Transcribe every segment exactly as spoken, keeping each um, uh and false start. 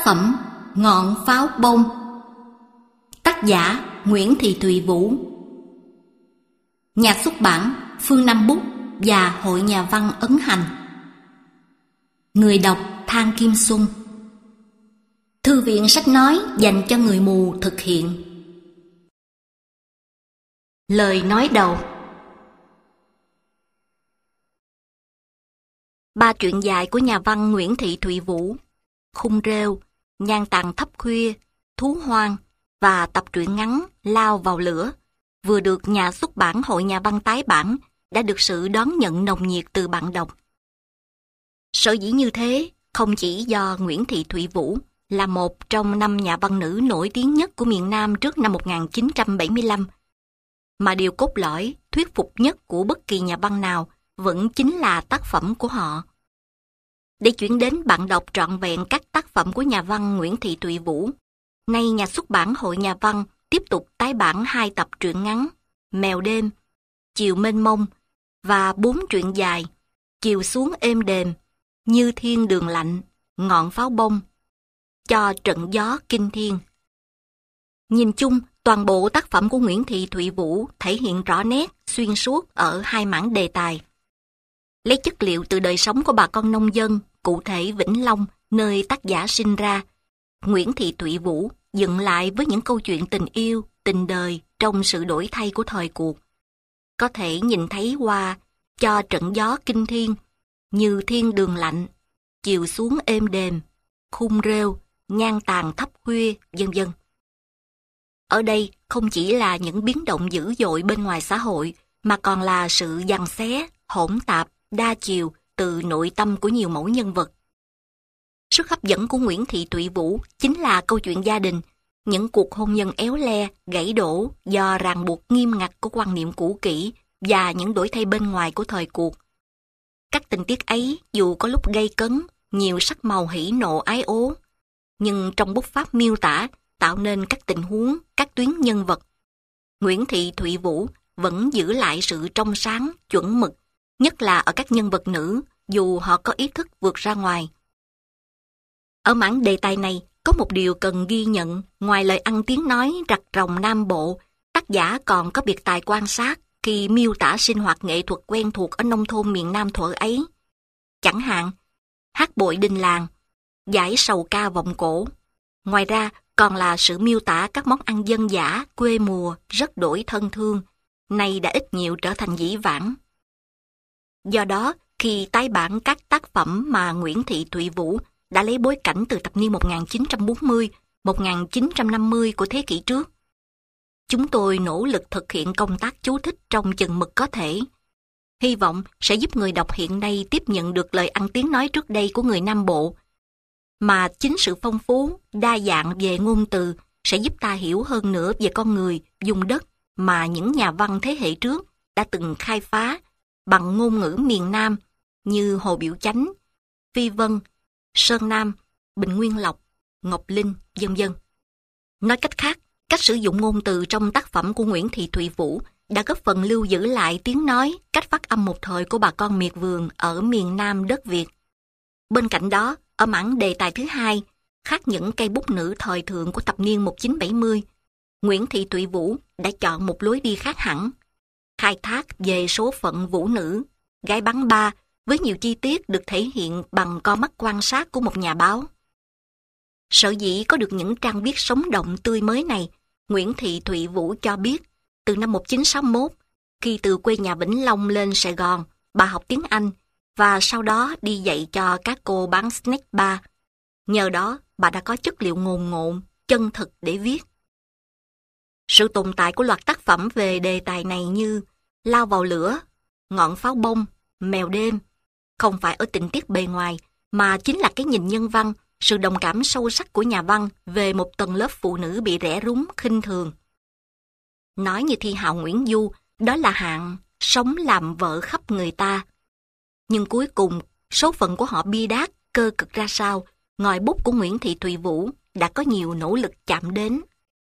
phẩm Ngọn pháo bông. Tác giả Nguyễn Thị Thùy Vũ. Nhà xuất bản Phương Nam Bút và Hội Nhà văn Ấn Hành. Người đọc Thang Kim Xuân. Thư viện sách nói dành cho người mù thực hiện. Lời nói đầu. Ba truyện dài của nhà văn Nguyễn Thị Thùy Vũ: Khung Rêu, Nhang Tàn Thấp Khuya, Thú Hoang và tập truyện ngắn Lao Vào Lửa vừa được nhà xuất bản Hội Nhà văn tái bản đã được sự đón nhận nồng nhiệt từ bạn đọc. Sở dĩ như thế không chỉ do Nguyễn Thị Thùy Vũ là một trong năm nhà văn nữ nổi tiếng nhất của miền Nam trước năm một nghìn chín trăm bảy mươi lăm, mà điều cốt lõi, thuyết phục nhất của bất kỳ nhà văn nào vẫn chính là tác phẩm của họ. Để chuyển đến bạn đọc trọn vẹn các tác phẩm của nhà văn Nguyễn Thị Thùy Vũ, nay nhà xuất bản Hội Nhà văn tiếp tục tái bản hai tập truyện ngắn Mèo Đêm, Chiều Mênh Mông và bốn truyện dài Chiều Xuống Êm Đềm, Như Thiên Đường Lạnh, Ngọn Pháo Bông cho Trận Gió Kinh Thiên. Nhìn chung, toàn bộ tác phẩm của Nguyễn Thị Thùy Vũ thể hiện rõ nét, xuyên suốt ở hai mảng đề tài. Lấy chất liệu từ đời sống của bà con nông dân, cụ thể Vĩnh Long, nơi tác giả sinh ra, Nguyễn Thị Thùy Vũ dựng lại với những câu chuyện tình yêu, tình đời trong sự đổi thay của thời cuộc. Có thể nhìn thấy qua Cho Trận Gió Kinh Thiên, Như Thiên Đường Lạnh, Chiều Xuống Êm Đềm, Khung Rêu, Nhang Tàn Thấp Khuya, vân vân. Ở đây không chỉ là những biến động dữ dội bên ngoài xã hội, mà còn là sự giằng xé, hỗn tạp, đa chiều từ nội tâm của nhiều mẫu nhân vật. Sức hấp dẫn của Nguyễn Thị Thùy Vũ chính là câu chuyện gia đình, những cuộc hôn nhân éo le, gãy đổ do ràng buộc nghiêm ngặt của quan niệm cũ kỹ và những đổi thay bên ngoài của thời cuộc. Các tình tiết ấy dù có lúc gay cấn, nhiều sắc màu hỉ nộ ái ố, nhưng trong bút pháp miêu tả tạo nên các tình huống, các tuyến nhân vật, Nguyễn Thị Thùy Vũ vẫn giữ lại sự trong sáng, chuẩn mực, nhất là ở các nhân vật nữ, dù họ có ý thức vượt ra ngoài. Ở mảng đề tài này, có một điều cần ghi nhận, ngoài lời ăn tiếng nói rặt ròng Nam Bộ, tác giả còn có biệt tài quan sát khi miêu tả sinh hoạt nghệ thuật quen thuộc ở nông thôn miền Nam thuở ấy. Chẳng hạn, hát bội đình làng, giải sầu ca vọng cổ. Ngoài ra, còn là sự miêu tả các món ăn dân dã, quê mùa, rất đổi thân thương, nay đã ít nhiều trở thành dĩ vãng. Do đó, khi tái bản các tác phẩm mà Nguyễn Thị Thùy Vũ đã lấy bối cảnh từ thập niên một nghìn chín trăm bốn mươi, một nghìn chín trăm năm mươi của thế kỷ trước, chúng tôi nỗ lực thực hiện công tác chú thích trong chừng mực có thể. Hy vọng sẽ giúp người đọc hiện nay tiếp nhận được lời ăn tiếng nói trước đây của người Nam Bộ, mà chính sự phong phú, đa dạng về ngôn từ sẽ giúp ta hiểu hơn nữa về con người, vùng đất mà những nhà văn thế hệ trước đã từng khai phá bằng ngôn ngữ miền Nam như Hồ Biểu Chánh, Phi Vân, Sơn Nam, Bình Nguyên Lộc, Ngọc Linh, vân vân. Nói cách khác, cách sử dụng ngôn từ trong tác phẩm của Nguyễn Thị Thùy Vũ đã góp phần lưu giữ lại tiếng nói, cách phát âm một thời của bà con miệt vườn ở miền Nam đất Việt. Bên cạnh đó, ở mảng đề tài thứ hai, khác những cây bút nữ thời thượng của thập niên một nghìn chín trăm bảy mươi, Nguyễn Thị Thùy Vũ đã chọn một lối đi khác hẳn, khai thác về số phận vũ nữ, gái bắn ba với nhiều chi tiết được thể hiện bằng con mắt quan sát của một nhà báo. Sở dĩ có được những trang viết sống động tươi mới này, Nguyễn Thị Thùy Vũ cho biết, từ năm một nghìn chín trăm sáu mươi mốt, khi từ quê nhà Vĩnh Long lên Sài Gòn, bà học tiếng Anh và sau đó đi dạy cho các cô bán snack bar. Nhờ đó, bà đã có chất liệu ngồn ngộn, chân thực để viết. Sự tồn tại của loạt tác phẩm về đề tài này như Lao Vào Lửa, Ngọn Pháo Bông, Mèo Đêm không phải ở tình tiết bề ngoài, mà chính là cái nhìn nhân văn, sự đồng cảm sâu sắc của nhà văn về một tầng lớp phụ nữ bị rẻ rúng, khinh thường. Nói như thi hào Nguyễn Du, đó là hạng sống làm vợ khắp người ta. Nhưng cuối cùng, số phận của họ bi đát, cơ cực ra sao, ngòi bút của Nguyễn Thị Thùy Vũ đã có nhiều nỗ lực chạm đến.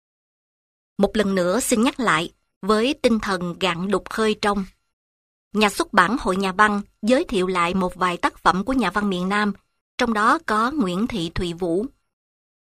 Một lần nữa xin nhắc lại, với tinh thần gạn đục khơi trong, nhà xuất bản Hội Nhà văn giới thiệu lại một vài tác phẩm của nhà văn miền Nam, trong đó có Nguyễn Thị Thùy Vũ.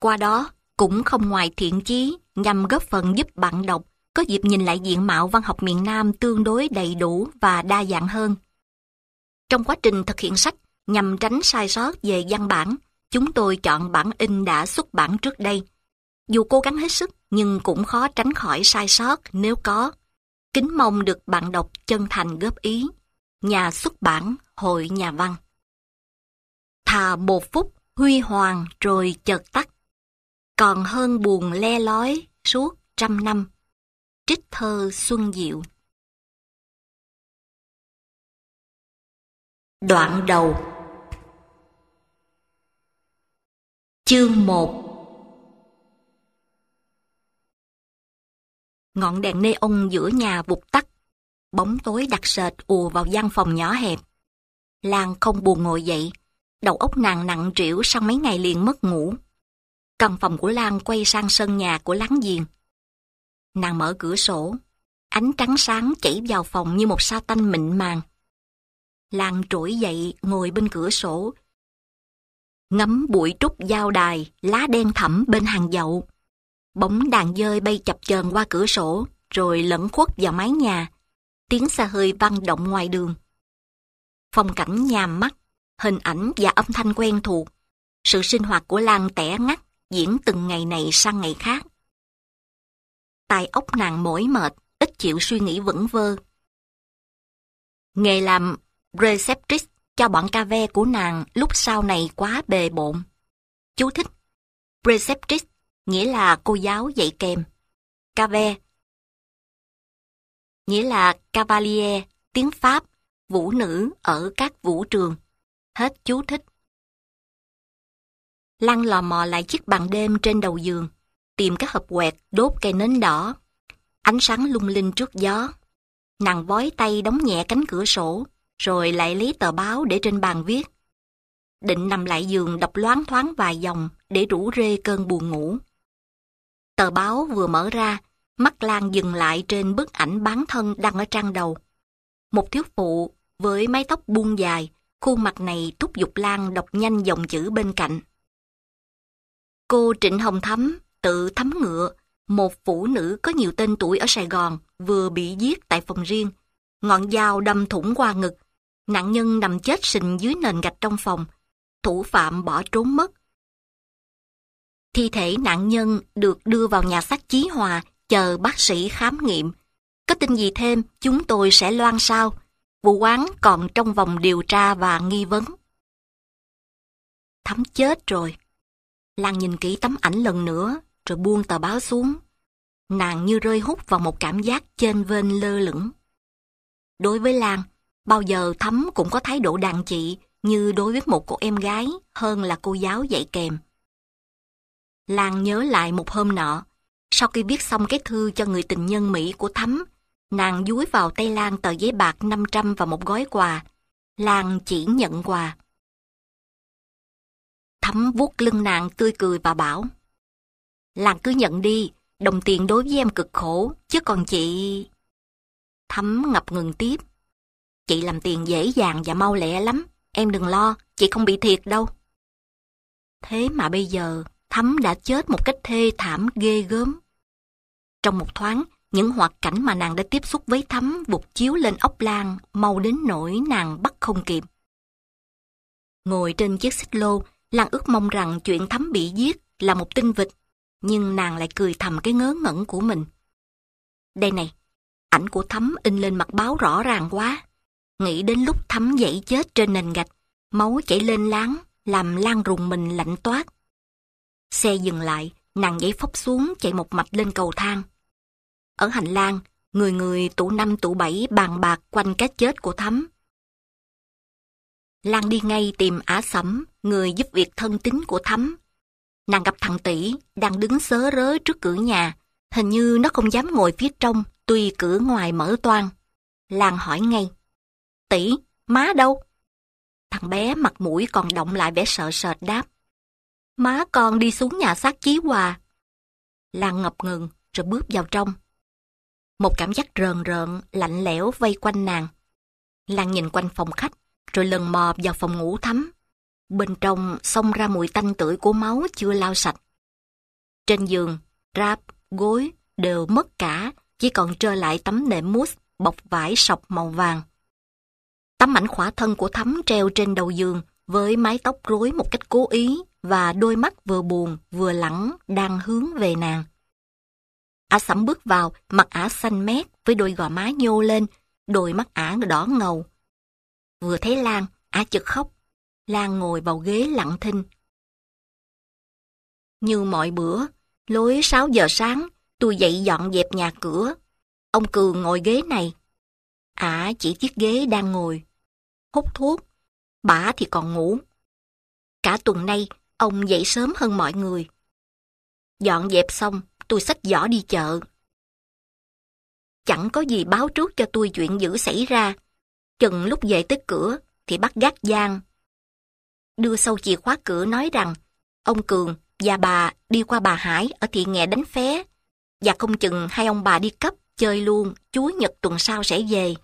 Qua đó, cũng không ngoài thiện chí nhằm góp phần giúp bạn đọc có dịp nhìn lại diện mạo văn học miền Nam tương đối đầy đủ và đa dạng hơn. Trong quá trình thực hiện sách, nhằm tránh sai sót về văn bản, chúng tôi chọn bản in đã xuất bản trước đây. Dù cố gắng hết sức, nhưng cũng khó tránh khỏi sai sót nếu có. Kính mong được bạn đọc chân thành góp ý. Nhà xuất bản Hội Nhà văn. Thà một phút huy hoàng rồi chợt tắt, còn hơn buồn le lói suốt trăm năm. Trích thơ Xuân Diệu. Đoạn đầu. Chương một. Ngọn đèn neon giữa nhà vụt tắt, bóng tối đặc sệt ùa vào gian phòng nhỏ hẹp. Lan không buồn ngồi dậy, đầu óc nàng nặng trĩu sau mấy ngày liền mất ngủ. Căn phòng của Lan quay sang sân nhà của láng giềng. Nàng mở cửa sổ, ánh trắng sáng chảy vào phòng như một sa tanh mịn màng. Lan trỗi dậy ngồi bên cửa sổ, ngắm bụi trúc giao đài, lá đen thẫm bên hàng dậu. Bóng đàn dơi bay chập chờn qua cửa sổ, rồi lẫn khuất vào mái nhà. Tiếng xe hơi vang động ngoài đường. Phong cảnh nhàm mắt, hình ảnh và âm thanh quen thuộc. Sự sinh hoạt của Lan tẻ ngắt, diễn từng ngày này sang ngày khác. Tai óc nàng mỏi mệt, ít chịu suy nghĩ vẩn vơ. Nghề làm preceptrix cho bọn ca ve của nàng lúc sau này quá bề bộn. Chú thích: preceptrix nghĩa là cô giáo dạy kèm. Cave nghĩa là cavalier, tiếng Pháp, vũ nữ ở các vũ trường. Hết chú thích. Lan lò mò lại chiếc bàn đêm trên đầu giường, tìm cái hộp quẹt đốt cây nến đỏ. Ánh sáng lung linh trước gió. Nàng vói tay đóng nhẹ cánh cửa sổ, rồi lại lấy tờ báo để trên bàn viết. Định nằm lại giường đọc loáng thoáng vài dòng để rủ rê cơn buồn ngủ. Tờ báo vừa mở ra, mắt Lan dừng lại trên bức ảnh bán thân đăng ở trang đầu. Một thiếu phụ với mái tóc buông dài, khuôn mặt này thúc giục Lan đọc nhanh dòng chữ bên cạnh. Cô Trịnh Hồng Thắm, tự Thắm Ngựa, một phụ nữ có nhiều tên tuổi ở Sài Gòn, vừa bị giết tại phòng riêng. Ngọn dao đâm thủng qua ngực. Nạn nhân nằm chết sình dưới nền gạch trong phòng. Thủ phạm bỏ trốn mất. Thi thể nạn nhân được đưa vào nhà xác Chí Hòa, chờ bác sĩ khám nghiệm. Có tin gì thêm, chúng tôi sẽ loan sau. Vụ án còn trong vòng điều tra và nghi vấn. Thắm chết rồi. Lan nhìn kỹ tấm ảnh lần nữa, rồi buông tờ báo xuống. Nàng như rơi hút vào một cảm giác chênh vênh lơ lửng. Đối với Lan, bao giờ Thắm cũng có thái độ đàn chị như đối với một cô em gái hơn là cô giáo dạy kèm. Lan nhớ lại một hôm nọ, sau khi viết xong cái thư cho người tình nhân Mỹ của Thắm, nàng dúi vào tay Lan tờ giấy bạc năm trăm và một gói quà. Lan chỉ nhận quà. Thắm vuốt lưng nàng tươi cười và bảo: Lan cứ nhận đi, đồng tiền đối với em cực khổ, chứ còn chị... Thắm ngập ngừng tiếp: Chị làm tiền dễ dàng và mau lẹ lắm, em đừng lo, chị không bị thiệt đâu. Thế mà bây giờ, Thắm đã chết một cách thê thảm ghê gớm. Trong một thoáng, những hoạt cảnh mà nàng đã tiếp xúc với Thắm vụt chiếu lên óc Lan, mau đến nỗi nàng bắt không kịp. Ngồi trên chiếc xích lô, Lan ước mong rằng chuyện Thắm bị giết là một tin vịt, nhưng nàng lại cười thầm cái ngớ ngẩn của mình. Đây này, ảnh của Thắm in lên mặt báo rõ ràng quá. Nghĩ đến lúc Thắm dãy chết trên nền gạch, máu chảy lên láng, làm Lan rùng mình lạnh toát. Xe dừng lại, nàng nhảy phóc xuống chạy một mạch lên cầu thang. Ở hành lang, người người tụ năm tụ bảy bàn bạc quanh cái chết của Thắm. Lan đi ngay tìm Ả Sẩm, người giúp việc thân tín của Thắm. Nàng gặp thằng Tỷ đang đứng sớ rớ trước cửa nhà, hình như nó không dám ngồi phía trong, tuy cửa ngoài mở toang. Lan hỏi ngay: Tỷ, má đâu? Thằng bé mặt mũi còn động lại vẻ sợ sệt đáp: Má con đi xuống nhà xác Chí Hòa. Lan ngập ngừng rồi bước vào trong. Một cảm giác rờn rợn, lạnh lẽo vây quanh nàng. Lan nhìn quanh phòng khách, rồi lần mò vào phòng ngủ Thắm. Bên trong xông ra mùi tanh tưởi của máu chưa lau sạch. Trên giường, ráp, gối đều mất cả, chỉ còn trơ lại tấm nệm mousse bọc vải sọc màu vàng. Tấm ảnh khỏa thân của Thắm treo trên đầu giường với mái tóc rối một cách cố ý và đôi mắt vừa buồn vừa lẳng đang hướng về nàng. Ả Sẩm bước vào, mặt ả xanh mét với đôi gò má nhô lên, đôi mắt ả đỏ ngầu. Vừa thấy Lan, ả chực khóc. Lan ngồi vào ghế lặng thinh. Như mọi bữa, lối sáu giờ sáng, tôi dậy dọn dẹp nhà cửa. Ông Cường ngồi ghế này. Ả chỉ chiếc ghế đang ngồi. Hút thuốc, bả thì còn ngủ. Cả tuần nay, ông dậy sớm hơn mọi người. Dọn dẹp xong, tôi xách giỏ đi chợ. Chẳng có gì báo trước cho tôi chuyện dữ xảy ra. Chừng lúc về tới cửa, thì bắt gác giang. Đưa sâu chìa khóa cửa nói rằng, ông Cường và bà đi qua bà Hải ở thị nghè đánh phé, và không chừng hai ông bà đi cấp chơi luôn, Chúa Nhật tuần sau sẽ về.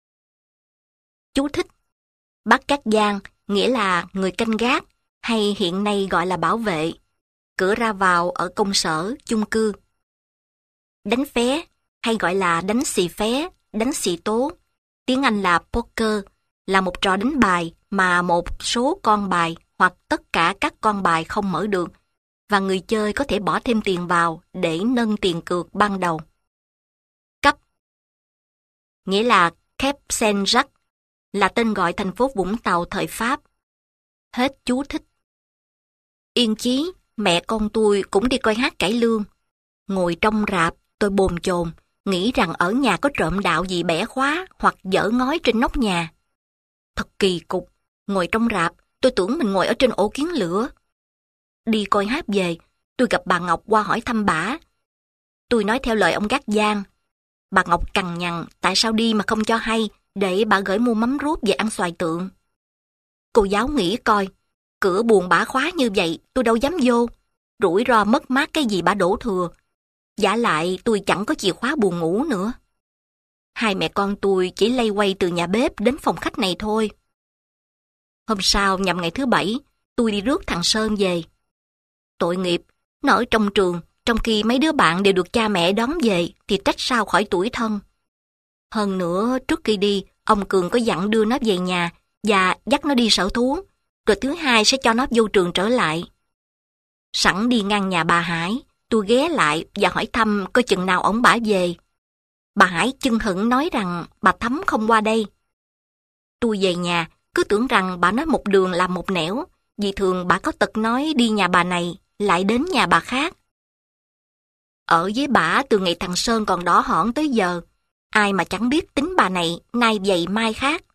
Chú thích: Bắt gác giang nghĩa là người canh gác, hay hiện nay gọi là bảo vệ, cửa ra vào ở công sở, chung cư. Đánh phé, hay gọi là đánh xì phé, đánh xì tố, tiếng Anh là poker, là một trò đánh bài mà một số con bài hoặc tất cả các con bài không mở được, và người chơi có thể bỏ thêm tiền vào để nâng tiền cược ban đầu. Cấp nghĩa là Cap Saint-Jacques, là tên gọi thành phố Vũng Tàu thời Pháp. Hết chú thích. Yên chí, mẹ con tôi cũng đi coi hát cải lương. Ngồi trong rạp, tôi bồn chồn, nghĩ rằng ở nhà có trộm đạo gì bẻ khóa hoặc dở ngói trên nóc nhà. Thật kỳ cục, ngồi trong rạp, tôi tưởng mình ngồi ở trên ổ kiến lửa. Đi coi hát về, tôi gặp bà Ngọc qua hỏi thăm bả. Tôi nói theo lời ông gác giang. Bà Ngọc cằn nhằn tại sao đi mà không cho hay, để bà gửi mua mắm ruốc về ăn xoài tượng. Cô giáo nghĩ coi, cửa buồng bả khóa như vậy, tôi đâu dám vô. Rủi ro mất mát cái gì bả đổ thừa. Vả lại tôi chẳng có chìa khóa buồng ngủ nữa. Hai mẹ con tôi chỉ lay quay từ nhà bếp đến phòng khách này thôi. Hôm sau nhằm ngày thứ bảy, tôi đi rước thằng Sơn về. Tội nghiệp, nó ở trong trường, trong khi mấy đứa bạn đều được cha mẹ đón về thì trách sao khỏi tủi thân. Hơn nữa, trước khi đi, ông Cường có dặn đưa nó về nhà và dắt nó đi sở thú, rồi thứ hai sẽ cho nó vô trường trở lại. Sẵn đi ngang nhà bà Hải, tôi ghé lại và hỏi thăm coi chừng nào ổng bả về. Bà Hải chưng hửng nói rằng bà Thắm không qua đây. Tôi về nhà, cứ tưởng rằng bà nói một đường làm một nẻo, vì thường bà có tật nói đi nhà bà này, lại đến nhà bà khác. Ở với bà từ ngày thằng Sơn còn đỏ hỏn tới giờ, ai mà chẳng biết tính bà này nay vậy mai khác.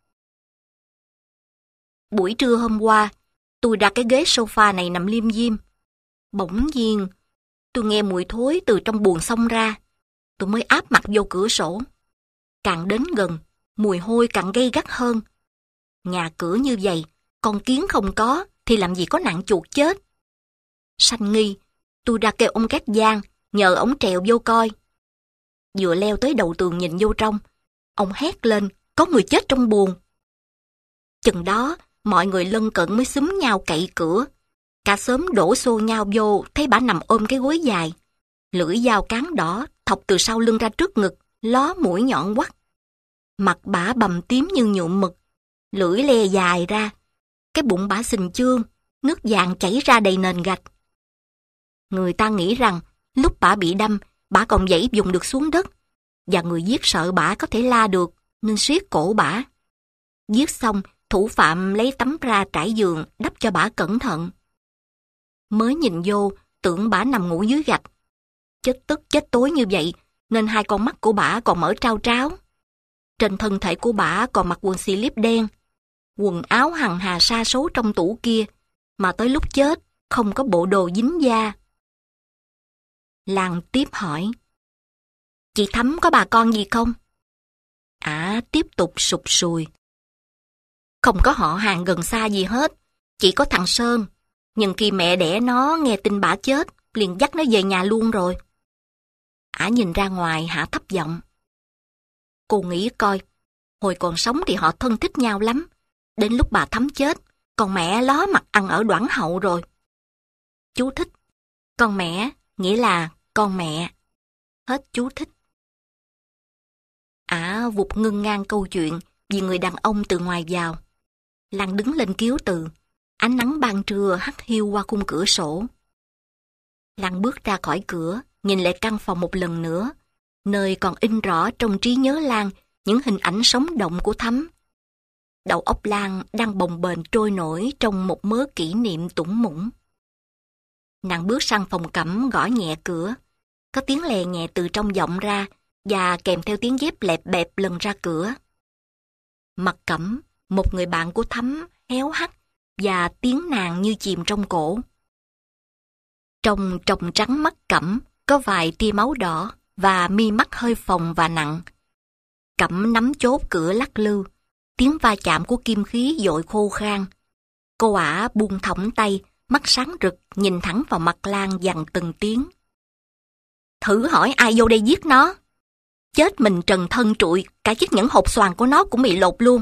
Buổi trưa hôm qua, tôi ra cái ghế sofa này nằm liêm diêm. Bỗng nhiên, tôi nghe mùi thối từ trong buồng xông ra. Tôi mới áp mặt vô cửa sổ. Càng đến gần, mùi hôi càng gay gắt hơn. Nhà cửa như vậy, con kiến không có, thì làm gì có nạn chuột chết. Sanh nghi, tôi ra kêu ông gác giang, nhờ ổng trèo vô coi. Vừa leo tới đầu tường nhìn vô trong, ông hét lên, có người chết trong buồng. Chừng đó, mọi người lân cận mới xúm nhau cậy cửa. Cả xóm đổ xô nhau vô, thấy bả nằm ôm cái gối dài. Lưỡi dao cán đỏ, thọc từ sau lưng ra trước ngực, ló mũi nhọn quắt. Mặt bả bầm tím như nhuộm mực, lưỡi le dài ra. Cái bụng bả sình chương, nước vàng chảy ra đầy nền gạch. Người ta nghĩ rằng, lúc bả bị đâm, bả còn dãy vùng được xuống đất, và người giết sợ bả có thể la được, nên siết cổ bả. Giết xong, thủ phạm lấy tấm ra trải giường, đắp cho bả cẩn thận. Mới nhìn vô, tưởng bả nằm ngủ dưới gạch. Chết tức chết tối như vậy, nên hai con mắt của bả còn mở trao tráo. Trên thân thể của bả còn mặc quần slip đen, quần áo hằng hà sa số trong tủ kia, mà tới lúc chết, không có bộ đồ dính da. Lan tiếp hỏi, chị Thắm có bà con gì không? Ả tiếp tục sụp sùi. Không có họ hàng gần xa gì hết, chỉ có thằng Sơn. Nhưng khi mẹ đẻ nó nghe tin bả chết, liền dắt nó về nhà luôn rồi. Ả nhìn ra ngoài hạ thấp giọng. Cô nghĩ coi, hồi còn sống thì họ thân thích nhau lắm. Đến lúc bà Thắm chết, con mẹ ló mặt ăn ở Đoản Hậu rồi. Chú thích, con mẹ, nghĩa là con mẹ. Hết chú thích. Ả vụt ngưng ngang câu chuyện vì người đàn ông từ ngoài vào. Lan đứng lên kiếu từ, ánh nắng ban trưa hắt hiu qua khung cửa sổ. Lan bước ra khỏi cửa, nhìn lại căn phòng một lần nữa, nơi còn in rõ trong trí nhớ Lan những hình ảnh sống động của Thắm. Đầu óc Lan đang bồng bềnh trôi nổi trong một mớ kỷ niệm tủng mũng. Nàng bước sang phòng Cẩm gõ nhẹ cửa. Có tiếng lè nhẹ từ trong vọng ra và kèm theo tiếng dép lẹp bẹp lần ra cửa. Mặt Cẩm, một người bạn của Thắm, héo hắt và tiếng nàng như chìm trong cổ. Trong tròng trắng mắt Cẩm có vài tia máu đỏ và mi mắt hơi phồng và nặng. Cẩm nắm chốt cửa lắc lư, tiếng va chạm của kim khí dội khô khan. Cô ả buông thõng tay, mắt sáng rực nhìn thẳng vào mặt Lan dằn từng tiếng. Thử hỏi ai vô đây giết nó? Chết mình trần thân trụi, cả chiếc nhẫn hột xoàn của nó cũng bị lột luôn.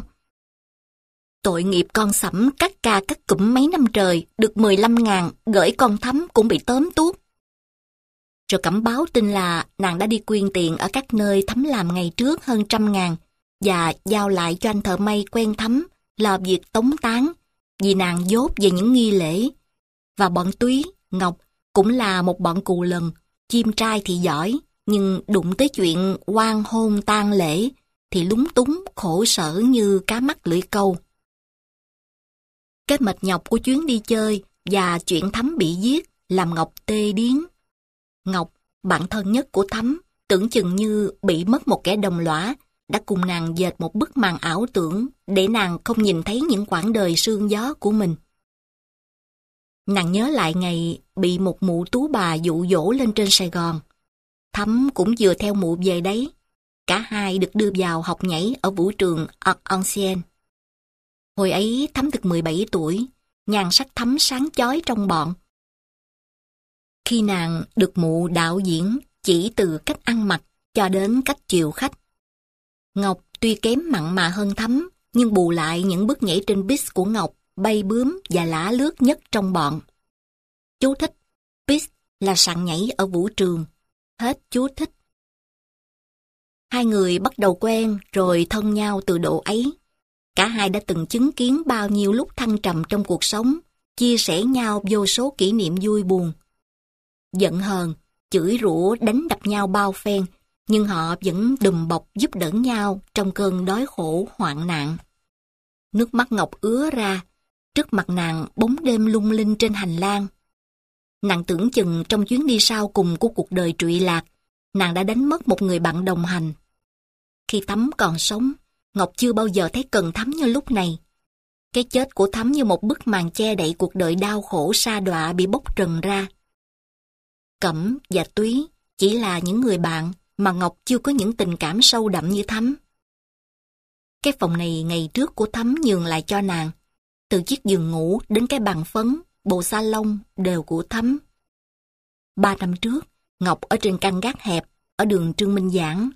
Tội nghiệp con Sẩm cắt ca cắt cụm mấy năm trời, được mười lăm ngàn, gửi con Thắm cũng bị tóm tuốt. Rồi Cẩm báo tin là nàng đã đi quyên tiền ở các nơi Thắm làm ngày trước hơn trăm ngàn, và giao lại cho anh thợ may quen Thắm là việc tống táng, vì nàng dốt về những nghi lễ. Và bọn Túy, Ngọc cũng là một bọn cù lần, chim trai thì giỏi, nhưng đụng tới chuyện oan hôn tang lễ thì lúng túng, khổ sở như cá mắc lưỡi câu. Cái mệt nhọc của chuyến đi chơi và chuyện Thắm bị giết làm Ngọc tê điếng. Ngọc, bạn thân nhất của Thắm, tưởng chừng như bị mất một kẻ đồng lõa, đã cùng nàng dệt một bức màn ảo tưởng để nàng không nhìn thấy những quãng đời sương gió của mình. Nàng nhớ lại ngày bị một mụ tú bà dụ dỗ lên trên Sài Gòn. Thắm cũng vừa theo mụ về đấy. Cả hai được đưa vào học nhảy ở vũ trường Arc en Ciel. Hồi ấy Thắm được mười bảy tuổi, nhan sắc Thắm sáng chói trong bọn. Khi nàng được mụ đạo diễn chỉ từ cách ăn mặc cho đến cách chiều khách. Ngọc tuy kém mặn mà hơn Thắm, nhưng bù lại những bước nhảy trên beat của Ngọc bay bướm và lả lướt nhất trong bọn. Chú thích, beat là sàn nhảy ở vũ trường. Hết chú thích. Hai người bắt đầu quen rồi thân nhau từ độ ấy. Cả hai đã từng chứng kiến bao nhiêu lúc thăng trầm trong cuộc sống, chia sẻ nhau vô số kỷ niệm vui buồn. Giận hờn, chửi rủa đánh đập nhau bao phen, nhưng họ vẫn đùm bọc giúp đỡ nhau trong cơn đói khổ hoạn nạn. Nước mắt Ngọc ứa ra, trước mặt nàng bóng đêm lung linh trên hành lang. Nàng tưởng chừng trong chuyến đi sau cùng của cuộc đời trụy lạc, nàng đã đánh mất một người bạn đồng hành. Khi Thắm còn sống, Ngọc chưa bao giờ thấy cần Thắm như lúc này. Cái chết của Thắm như một bức màn che đậy cuộc đời đau khổ sa đọa bị bóc trần ra. Cẩm và Túy chỉ là những người bạn mà Ngọc chưa có những tình cảm sâu đậm như Thắm. Cái phòng này ngày trước của Thắm nhường lại cho nàng. Từ chiếc giường ngủ đến cái bàn phấn, bộ salon đều của Thắm. Ba năm trước, Ngọc ở trên căn gác hẹp, ở đường Trương Minh Giảng.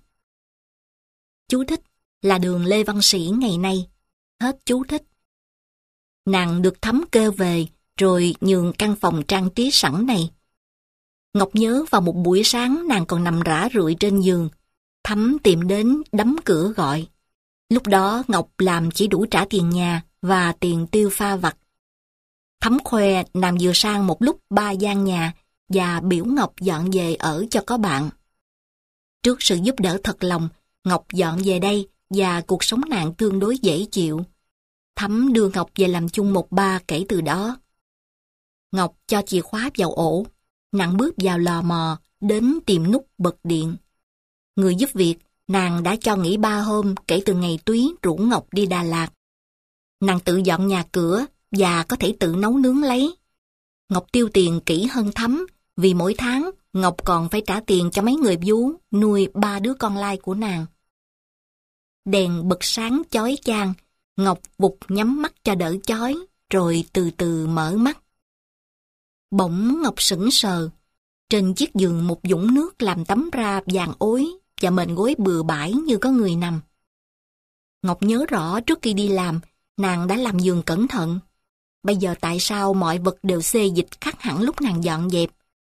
Chú thích là đường Lê Văn Sĩ ngày nay. Hết chú thích. Nàng được Thắm kêu về, rồi nhường căn phòng trang trí sẵn này. Ngọc nhớ vào một buổi sáng nàng còn nằm rã rượi trên giường. Thắm tìm đến đấm cửa gọi. Lúc đó Ngọc làm chỉ đủ trả tiền nhà và tiền tiêu pha vặt. Thắm khoe nàng vừa sang một lúc ba gian nhà và biểu Ngọc dọn về ở cho có bạn. Trước sự giúp đỡ thật lòng, Ngọc dọn về đây và cuộc sống nàng tương đối dễ chịu. Thắm đưa Ngọc về làm chung một ba kể từ đó. Ngọc cho chìa khóa vào ổ, nàng bước vào lò mò đến tìm nút bật điện. Người giúp việc, nàng đã cho nghỉ ba hôm kể từ ngày Túy rủ Ngọc đi Đà Lạt. Nàng tự dọn nhà cửa và có thể tự nấu nướng lấy. Ngọc tiêu tiền kỹ hơn Thắm vì mỗi tháng Ngọc còn phải trả tiền cho mấy người vú nuôi ba đứa con lai của nàng. Đèn bật sáng chói chang, Ngọc vụt nhắm mắt cho đỡ chói, rồi từ từ mở mắt. Bỗng Ngọc sững sờ. Trên chiếc giường một vũng nước làm tắm ra vàng ối và mền gối bừa bãi như có người nằm. Ngọc nhớ rõ trước khi đi làm, nàng đã làm giường cẩn thận. Bây giờ tại sao mọi vật đều xê dịch khác hẳn lúc nàng dọn dẹp?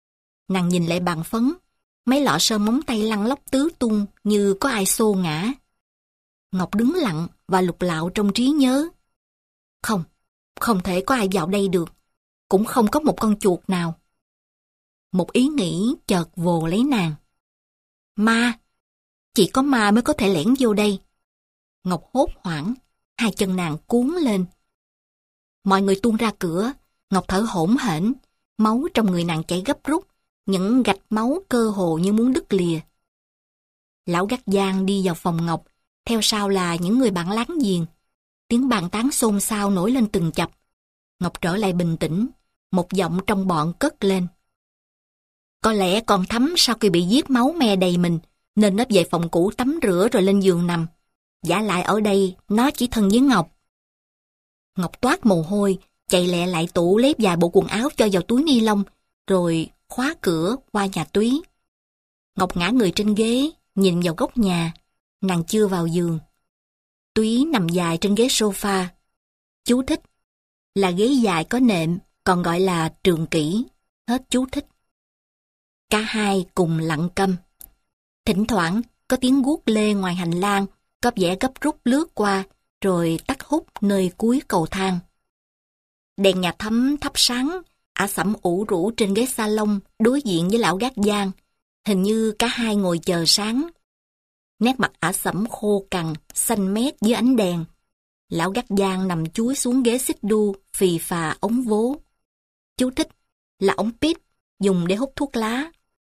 Nàng nhìn lại bàn phấn, mấy lọ sơn móng tay lăn lóc tứ tung như có ai xô ngã. Ngọc đứng lặng và lục lạo trong trí nhớ. Không, không thể có ai vào đây được, cũng không có một con chuột nào. Một ý nghĩ chợt vồ lấy nàng. Ma, chỉ có ma mới có thể lẻn vô đây. Ngọc hốt hoảng, hai chân nàng cuốn lên. Mọi người tuôn ra cửa, Ngọc thở hổn hển, máu trong người nàng chảy gấp rút, những gạch máu cơ hồ như muốn đứt lìa. Lão gắt giang đi vào phòng Ngọc, theo sau là những người bạn láng giềng. Tiếng bàn tán xôn xao nổi lên từng chập. Ngọc trở lại bình tĩnh, một giọng trong bọn cất lên. Có lẽ con Thắm sau khi bị giết máu me đầy mình, nên nấp về phòng cũ tắm rửa rồi lên giường nằm. Giả lại ở đây, nó chỉ thân với Ngọc. Ngọc toát mồ hôi, chạy lẹ lại tủ lấy vài bộ quần áo cho vào túi ni lông, rồi khóa cửa qua nhà Túy. Ngọc ngã người trên ghế, nhìn vào góc nhà. Nàng chưa vào giường. Túy nằm dài trên ghế sofa. Chú thích. Là ghế dài có nệm, còn gọi là trường kỷ. Hết chú thích. Cả hai cùng lặng câm. Thỉnh thoảng có tiếng guốc lê ngoài hành lang, có vẻ gấp rút lướt qua, rồi tắt hút nơi cuối cầu thang. Đèn nhà Thắm thắp sáng, ả Sẩm ủ rũ trên ghế salon đối diện với lão gác giang. Hình như cả hai ngồi chờ sáng. Nét mặt ả Sẩm khô cằn, xanh mét dưới ánh đèn. Lão gác giang nằm chúi xuống ghế xích đu, phì phà ống vố. Chú thích là ống pít, dùng để hút thuốc lá.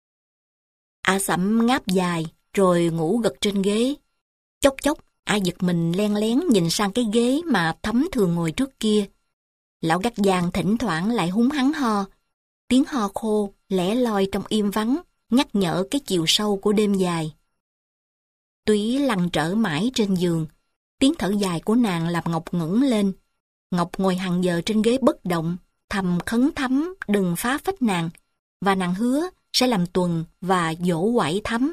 Ả Sẩm ngáp dài, rồi ngủ gật trên ghế. Chốc chốc, ả giật mình len lén nhìn sang cái ghế mà Thắm thường ngồi trước kia. Lão gác giang thỉnh thoảng lại húng hắn ho. Tiếng ho khô, lẻ loi trong im vắng, nhắc nhở cái chiều sâu của đêm dài. Túy lăn trở mãi trên giường. Tiếng thở dài của nàng làm Ngọc ngẩng lên. Ngọc ngồi hàng giờ trên ghế bất động, thầm khấn Thắm đừng phá phách nàng, và nàng hứa sẽ làm tuần và dỗ quải Thắm.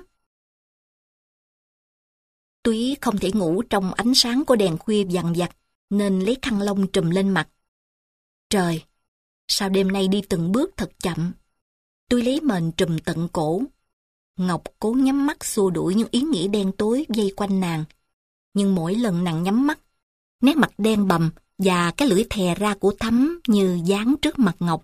Túy không thể ngủ trong ánh sáng của đèn khuya vằn vặt, nên lấy khăn lông trùm lên mặt. Trời, sao đêm nay đi từng bước thật chậm. Túy lấy mền trùm tận cổ. Ngọc cố nhắm mắt xua đuổi những ý nghĩ đen tối vây quanh nàng. Nhưng mỗi lần nàng nhắm mắt, nét mặt đen bầm và cái lưỡi thè ra của Thắm như dán trước mặt Ngọc.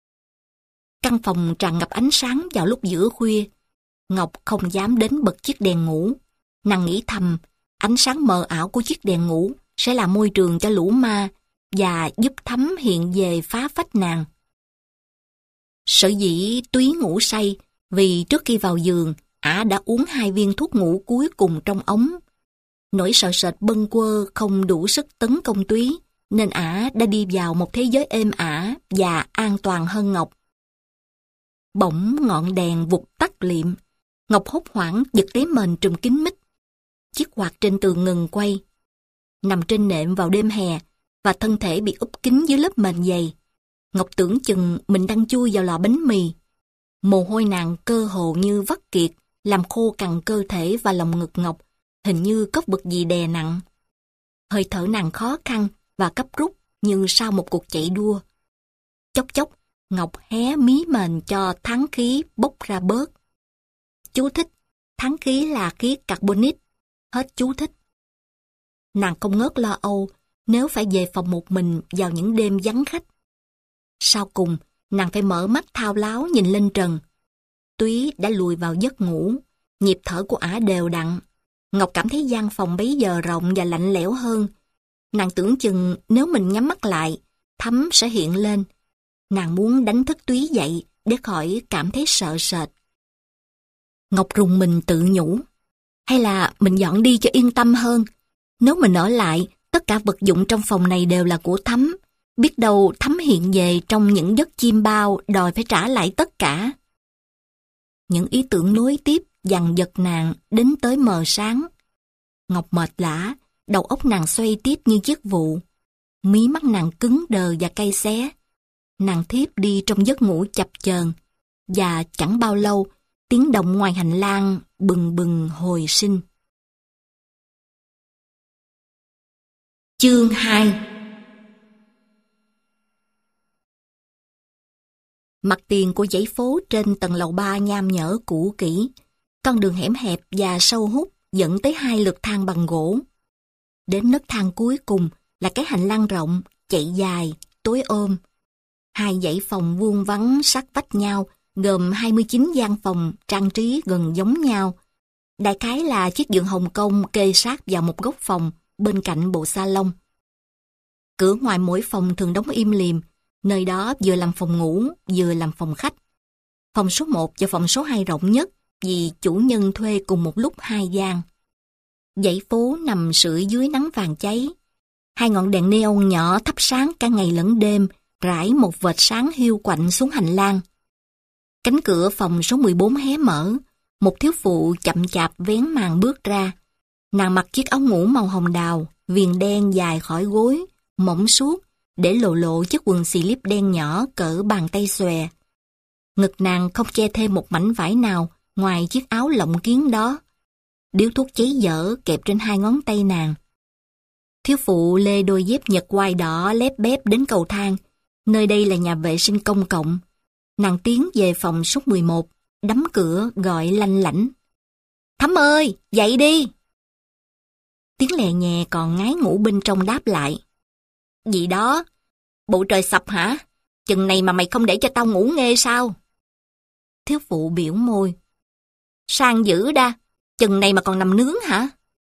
Căn phòng tràn ngập ánh sáng vào lúc giữa khuya. Ngọc không dám đến bật chiếc đèn ngủ. Nàng nghĩ thầm, ánh sáng mờ ảo của chiếc đèn ngủ sẽ là môi trường cho lũ ma và giúp Thắm hiện về phá phách nàng. Sở dĩ Túy ngủ say vì trước khi vào giường, ả đã uống hai viên thuốc ngủ cuối cùng trong ống. Nỗi sợ sệt bâng quơ không đủ sức tấn công Túy, nên ả đã đi vào một thế giới êm ả và an toàn hơn Ngọc. Bỗng ngọn đèn vụt tắt liệm. Ngọc hốt hoảng giật lấy mền trùm kín mít. Chiếc quạt trên tường ngừng quay. Nằm trên nệm vào đêm hè và thân thể bị úp kín dưới lớp mền dày. Ngọc tưởng chừng mình đang chui vào lò bánh mì. Mồ hôi nàng cơ hồ như vắt kiệt, làm khô cằn cơ thể và lòng ngực Ngọc, hình như có vật gì đè nặng. Hơi thở nàng khó khăn và cấp rút như sau một cuộc chạy đua. Chốc chốc, Ngọc hé mí mền cho thắng khí bốc ra bớt. Chú thích, thắng khí là khí carbonic. Hết chú thích. Nàng không ngớt lo âu nếu phải về phòng một mình vào những đêm vắng khách. Sau cùng, nàng phải mở mắt thao láo nhìn lên trần. Túy đã lùi vào giấc ngủ, nhịp thở của ả đều đặn. Ngọc cảm thấy gian phòng bấy giờ rộng và lạnh lẽo hơn. Nàng tưởng chừng nếu mình nhắm mắt lại, Thắm sẽ hiện lên. Nàng muốn đánh thức Túy dậy để khỏi cảm thấy sợ sệt. Ngọc rùng mình tự nhủ. Hay là mình dọn đi cho yên tâm hơn. Nếu mình ở lại, tất cả vật dụng trong phòng này đều là của Thắm. Biết đâu Thắm hiện về trong những giấc chim bao đòi phải trả lại tất cả. Những ý tưởng nối tiếp dằn vặt nàng đến tới mờ sáng. Ngọc mệt lả, đầu óc nàng xoay tiếp như chiếc vụ. Mí mắt nàng cứng đờ và cay xé. Nàng thiếp đi trong giấc ngủ chập chờn, và chẳng bao lâu tiếng động ngoài hành lang bừng bừng hồi sinh. Chương hai. Mặt tiền của dãy phố trên tầng lầu ba nham nhở cũ kỹ. Con đường hẻm hẹp và sâu hút dẫn tới hai lượt thang bằng gỗ. Đến nấc thang cuối cùng là cái hành lang rộng, chạy dài, tối ôm. Hai dãy phòng vuông vắn sát vách nhau, gồm hai mươi chín gian phòng trang trí gần giống nhau. Đại khái là chiếc giường Hồng Kông kê sát vào một góc phòng bên cạnh bộ salon. Cửa ngoài mỗi phòng thường đóng im lìm, nơi đó vừa làm phòng ngủ, vừa làm phòng khách. Phòng số một và phòng số hai rộng nhất vì chủ nhân thuê cùng một lúc hai gian. Dãy phố nằm sưởi dưới nắng vàng cháy. Hai ngọn đèn neon nhỏ thắp sáng cả ngày lẫn đêm, rải một vệt sáng hiu quạnh xuống hành lang. Cánh cửa phòng số mười bốn hé mở, một thiếu phụ chậm chạp vén màn bước ra. Nàng mặc chiếc áo ngủ màu hồng đào, viền đen dài khỏi gối, mỏng suốt, để lộ lộ chiếc quần xì líp đen nhỏ cỡ bàn tay xòe. Ngực nàng không che thêm một mảnh vải nào ngoài chiếc áo lộng kiến đó. Điếu thuốc cháy dở kẹp trên hai ngón tay nàng. Thiếu phụ lê đôi dép nhật quai đỏ lép bép đến cầu thang. Nơi đây là nhà vệ sinh công cộng. Nàng tiến về phòng số mười một, đóng cửa gọi lanh lảnh. Thắm ơi, dậy đi! Tiếng lè nhẹ còn ngái ngủ bên trong đáp lại. Gì đó? Bộ trời sập hả? Chừng này mà mày không để cho tao ngủ nghê sao? Thiếu phụ biểu môi. Sang dữ đa, chừng này mà còn nằm nướng hả?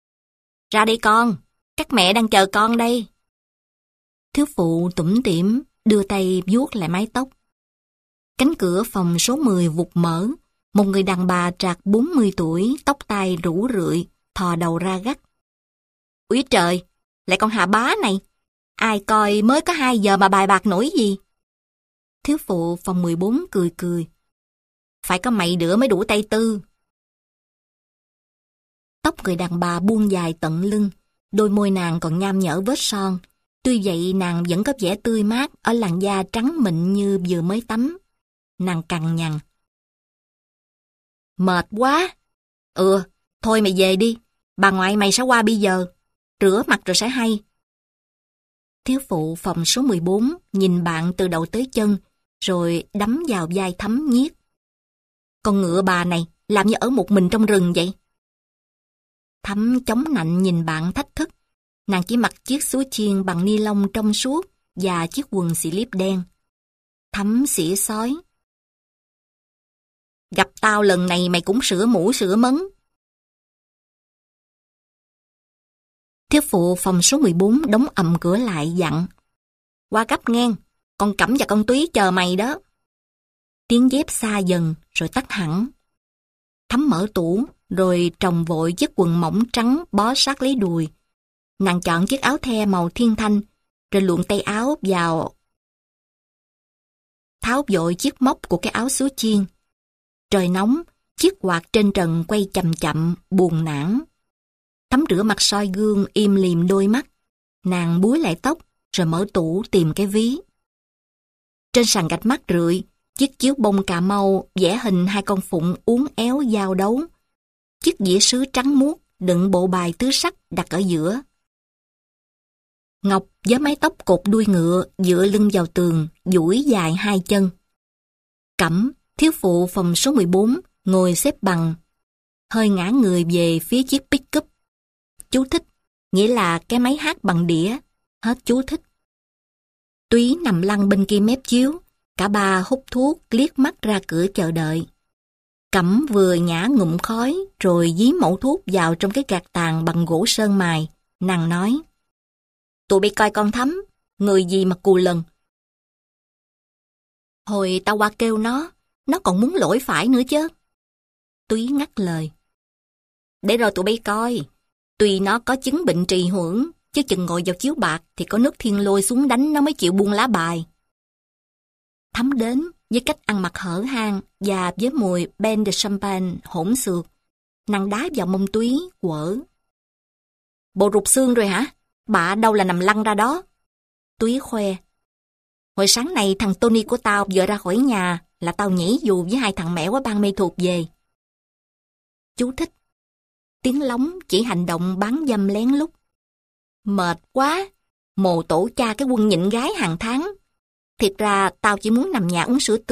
Ra đây con, các mẹ đang chờ con đây. Thiếu phụ tủm tỉm đưa tay vuốt lại mái tóc. Cánh cửa phòng số mười vụt mở, một người đàn bà trạc bốn mươi tuổi, tóc tai rủ rượi, thò đầu ra gắt. Úi trời, lại con Hà Bá này, ai coi mới có hai giờ mà bài bạc nổi gì? Thiếu phụ phòng mười bốn cười cười. Phải có mày nữa mới đủ tay tư. Tóc người đàn bà buông dài tận lưng, đôi môi nàng còn nham nhở vết son. Tuy vậy nàng vẫn có vẻ tươi mát ở làn da trắng mịn như vừa mới tắm. Nàng cằn nhằn. Mệt quá. Ừ, thôi mày về đi. Bà ngoại mày sẽ qua bây giờ. Rửa mặt rồi sẽ hay. Thiếu phụ phòng số mười bốn nhìn bạn từ đầu tới chân, rồi đấm vào vai Thắm nhiếc. Con ngựa bà này làm như ở một mình trong rừng vậy. Thắm chống nạnh nhìn bạn thách thức. Nàng chỉ mặc chiếc xúa chiên bằng ni lông trong suốt và chiếc quần xì líp đen. Thắm xỉa xói. Gặp tao lần này mày cũng sửa mũ sửa mấn. Thiếu phụ phòng số mười bốn đóng ầm cửa lại dặn. Qua gấp ngang, con Cẩm và con Túy chờ mày đó. Tiếng dép xa dần rồi tắt hẳn. Thắm mở tủ rồi trồng vội chiếc quần mỏng trắng bó sát lấy đùi. Nàng chọn chiếc áo the màu thiên thanh, rồi luồn tay áo vào. Tháo vội chiếc móc của cái áo xúa chiên. Trời nóng, chiếc quạt trên trần quay chậm chậm, buồn nản. Thắm rửa mặt soi gương im lìm đôi mắt. Nàng búi lại tóc, rồi mở tủ tìm cái ví. Trên sàn gạch mắt rượi, chiếc chiếu bông Cà Mau vẽ hình hai con phụng uốn éo giao đấu. Chiếc dĩa sứ trắng muốt đựng bộ bài tứ sắc đặt ở giữa. Ngọc với mái tóc cột đuôi ngựa dựa lưng vào tường, duỗi dài hai chân. Cẩm, thiếu phụ phòng số mười bốn, ngồi xếp bằng, hơi ngã người về phía chiếc pick-up. Chú thích, nghĩa là cái máy hát bằng đĩa. Hết chú thích. Túy nằm lăn bên kia mép chiếu, cả ba hút thuốc liếc mắt ra cửa chờ đợi. Cẩm vừa nhả ngụm khói rồi dí mẩu thuốc vào trong cái gạt tàn bằng gỗ sơn mài. Nàng nói, tụi bay coi con Thắm, người gì mà cù lần. Hồi tao qua kêu nó, nó còn muốn lỗi phải nữa chứ. Túy ngắt lời. Để rồi tụi bay coi, tuy nó có chứng bệnh trì hoãn, chứ chừng ngồi vào chiếu bạc thì có nước thiên lôi xuống đánh nó mới chịu buông lá bài. Thắm đến với cách ăn mặc hở hang và với mùi Ben de Champagne hỗn xược. Nàng đá vào mông Túy, quở. Bộ rụt xương rồi hả? Bạ đâu là nằm lăn ra đó. Túy khoe. Hồi sáng nay thằng Tony của tao vừa ra khỏi nhà là tao nhảy dù với hai thằng mẻo ở bang mê thuộc về. Chú thích. Tiếng lóng chỉ hành động bán dâm lén lút. Mệt quá. Mồ tổ cha cái quân nhịn gái hàng tháng. Thiệt ra tao chỉ muốn nằm nhà uống sữa tươi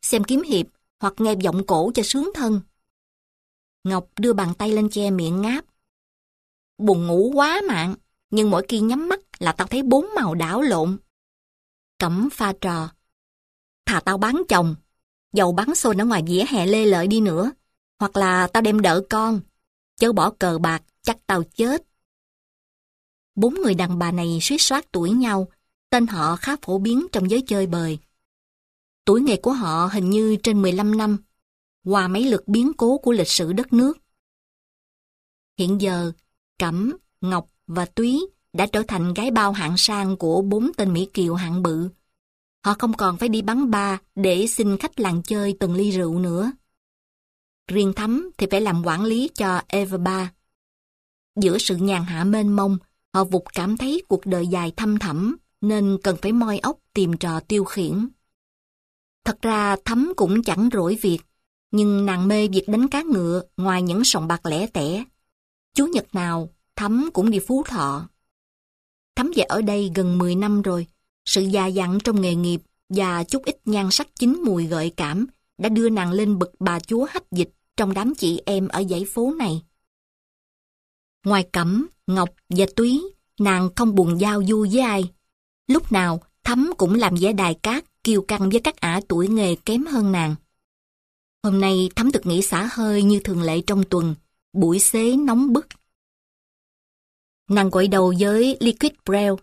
xem kiếm hiệp hoặc nghe vọng cổ cho sướng thân. Ngọc đưa bàn tay lên che miệng ngáp. Buồn ngủ quá mạng, nhưng mỗi khi nhắm mắt là tao thấy bốn màu đảo lộn. Cẩm pha trò. Thà tao bán chồng, dầu bắn xôn ở ngoài vỉa hè lê lợi đi nữa, hoặc là tao đem đỡ con, chớ bỏ cờ bạc, chắc tao chết. Bốn người đàn bà này suýt soát tuổi nhau, tên họ khá phổ biến trong giới chơi bời. Tuổi nghề của họ hình như trên mười lăm năm, qua mấy lượt biến cố của lịch sử đất nước. Hiện giờ, Cẩm, Ngọc và Túy đã trở thành gái bao hạng sang của bốn tên Mỹ Kiều hạng bự. Họ không còn phải đi bắn ba để xin khách làng chơi từng ly rượu nữa. Riêng Thắm thì phải làm quản lý cho Eva Bar. Giữa sự nhàn hạ mênh mông, họ vụt cảm thấy cuộc đời dài thăm thẳm nên cần phải moi óc tìm trò tiêu khiển. Thật ra Thắm cũng chẳng rỗi việc, nhưng nàng mê việc đánh cá ngựa ngoài những sòng bạc lẻ tẻ. Chủ nhật nào, Thắm cũng đi Phú Thọ. Thắm về ở đây gần mười năm rồi. Sự già dặn trong nghề nghiệp và chút ít nhan sắc chín mùi gợi cảm đã đưa nàng lên bậc bà chúa hách dịch trong đám chị em ở dãy phố này. Ngoài Cẩm, Ngọc và Túy, nàng không buồn giao du với ai. Lúc nào, Thắm cũng làm vẻ đài cát, kiêu căng với các ả tuổi nghề kém hơn nàng. Hôm nay Thắm được nghỉ xả hơi như thường lệ trong tuần, buổi xế nóng bức. Nàng gội đầu với Liquid Brow.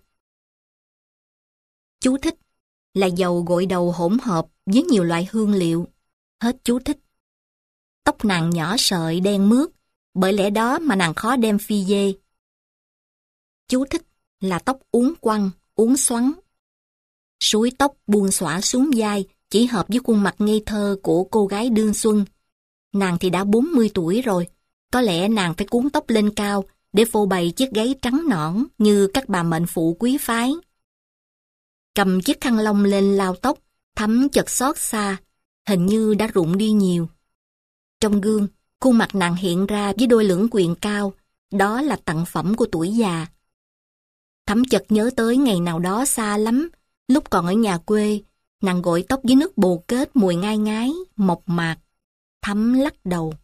Chú thích là dầu gội đầu hỗn hợp với nhiều loại hương liệu. Hết chú thích. Tóc nàng nhỏ sợi đen mướt, bởi lẽ đó mà nàng khó đem phi dê. Chú thích là tóc uốn quăng, uốn xoắn. Suối tóc buông xõa xuống vai chỉ hợp với khuôn mặt ngây thơ của cô gái đương xuân. Nàng thì đã bốn mươi tuổi rồi, có lẽ nàng phải cuốn tóc lên cao để phô bày chiếc gáy trắng nõn như các bà mệnh phụ quý phái. Cầm chiếc khăn lông lên lau tóc, Thắm chợt xót xa, hình như đã rụng đi nhiều. Trong gương, khuôn mặt nàng hiện ra với đôi lưỡng quyền cao, đó là tặng phẩm của tuổi già. Thắm chợt nhớ tới ngày nào đó xa lắm, lúc còn ở nhà quê, nàng gội tóc với nước bồ kết mùi ngai ngái, mộc mạc. Thắm lắc đầu.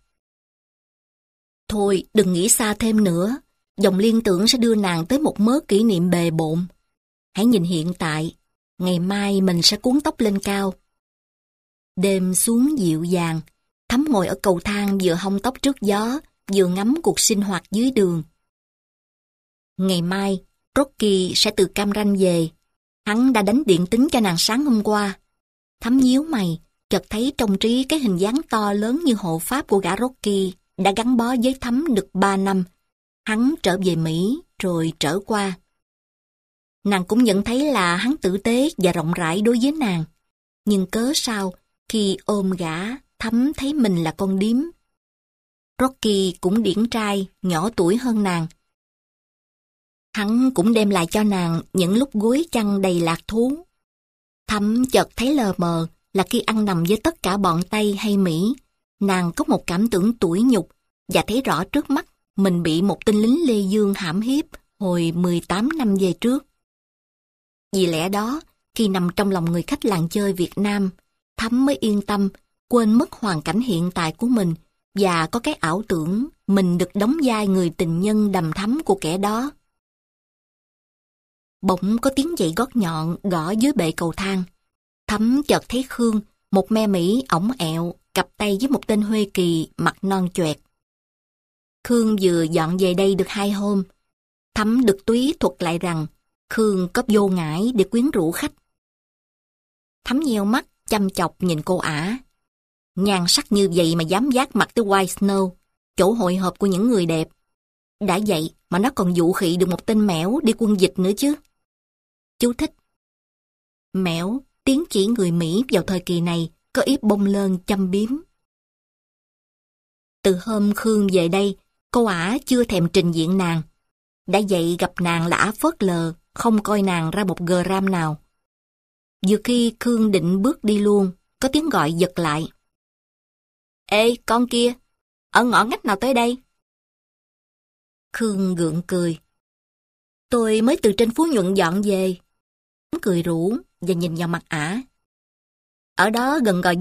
Thôi, đừng nghĩ xa thêm nữa, dòng liên tưởng sẽ đưa nàng tới một mớ kỷ niệm bề bộn. Hãy nhìn hiện tại, ngày mai mình sẽ cuốn tóc lên cao. Đêm xuống dịu dàng, Thắm ngồi ở cầu thang vừa hong tóc trước gió, vừa ngắm cuộc sinh hoạt dưới đường. Ngày mai, Rocky sẽ từ Cam Ranh về. Hắn đã đánh điện tín cho nàng sáng hôm qua. Thắm nhíu mày, chợt thấy trong trí cái hình dáng to lớn như hộ pháp của gã Rocky đã gắn bó với Thắm được ba năm. Hắn trở về Mỹ, rồi trở qua. Nàng cũng nhận thấy là hắn tử tế và rộng rãi đối với nàng. Nhưng cớ sao, khi ôm gã, Thắm thấy mình là con điếm. Rocky cũng điển trai, nhỏ tuổi hơn nàng. Hắn cũng đem lại cho nàng những lúc gối chăn đầy lạc thú. Thắm chợt thấy lờ mờ là khi ăn nằm với tất cả bọn Tây hay Mỹ, nàng có một cảm tưởng tủi nhục và thấy rõ trước mắt mình bị một tên lính Lê Dương hãm hiếp hồi mười tám năm về trước. Vì lẽ đó, khi nằm trong lòng người khách làng chơi Việt Nam, Thắm mới yên tâm, quên mất hoàn cảnh hiện tại của mình và có cái ảo tưởng mình được đóng vai người tình nhân đằm thắm của kẻ đó. Bỗng có tiếng giày gót nhọn gõ dưới bệ cầu thang. Thắm chợt thấy Khương, một me Mỹ ổng ẹo, cặp tay với một tên Huê Kỳ mặt non choẹt. Khương vừa dọn về đây được hai hôm. Thắm được Túy thuật lại rằng Khương có vô ngãi để quyến rũ khách. Thắm nheo mắt, chăm chọc nhìn cô ả. Nhan sắc như vậy mà dám vác mặt tới White Snow, chỗ hội họp của những người đẹp. Đã vậy mà nó còn dụ khị được một tên mẻo đi quân dịch nữa chứ. Chú thích. Mẻo, tiếng chỉ người Mỹ vào thời kỳ này có ý bông lơn châm biếm. Từ hôm Khương về đây, cô ả chưa thèm trình diện nàng. Đã vậy gặp nàng là ả phớt lờ, không coi nàng ra một gram nào. Vừa khi Khương định bước đi luôn, có tiếng gọi giật lại. Ê, con kia, ở ngõ ngách nào tới đây? Khương gượng cười. Tôi mới từ trên Phú Nhuận dọn về. Cười rủ và nhìn vào mặt ả. Ở đó gần Gò Vấp,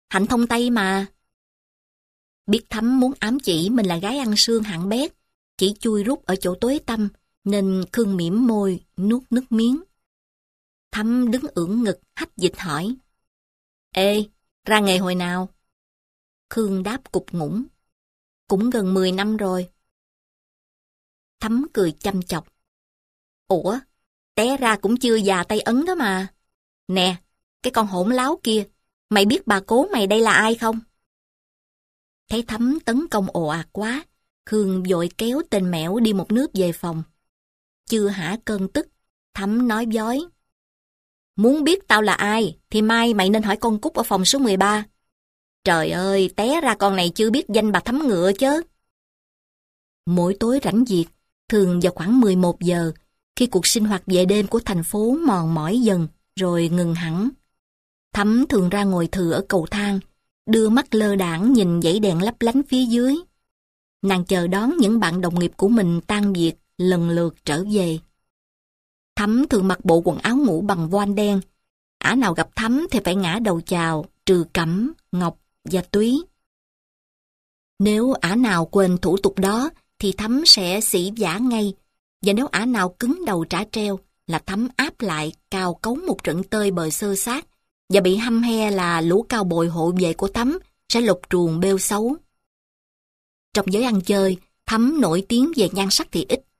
hạnh thông tây mà. Biết Thắm muốn ám chỉ mình là gái ăn sương hạng bét, chỉ chui rút ở chỗ tối tăm, nên Khương mỉm môi, nuốt nước miếng. Thắm đứng ưỡn ngực, hách dịch hỏi. Ê, ra nghề hồi nào? Khương đáp cục ngủng. Cũng gần mười năm rồi. Thắm cười chăm chọc. Ủa, té ra cũng chưa già tay ấn đó mà. Nè, cái con hỗn láo kia, mày biết bà cố mày đây là ai không? Thấy Thắm tấn công ồ ạt quá, Khương vội kéo tên mẻo đi một nước về phòng. Chưa hả cơn tức, Thắm nói vói. Muốn biết tao là ai, thì mai mày nên hỏi con Cúc ở phòng số mười ba. Trời ơi, té ra con này chưa biết danh bà Thắm ngựa chứ. Mỗi tối rảnh việc, thường vào khoảng mười một giờ, khi cuộc sinh hoạt về đêm của thành phố mòn mỏi dần, rồi ngừng hẳn. Thắm thường ra ngồi thừ ở cầu thang, đưa mắt lơ đãng nhìn dãy đèn lấp lánh phía dưới. Nàng chờ đón những bạn đồng nghiệp của mình tan việc, lần lượt trở về. Thắm thường mặc bộ quần áo ngủ bằng voan đen. Ả nào gặp Thắm thì phải ngã đầu chào, trừ Cẩm, Ngọc và Túy. Nếu ả nào quên thủ tục đó, thì Thắm sẽ xỉ vả ngay. Và nếu ả nào cứng đầu trả treo, là Thắm áp lại cào cấu một trận tơi bời xơ xác, và bị hăm he là lũ cao bồi hộ vệ của Thắm sẽ lục truồng bêu xấu. Trong giới ăn chơi, Thắm nổi tiếng về nhan sắc thì ít,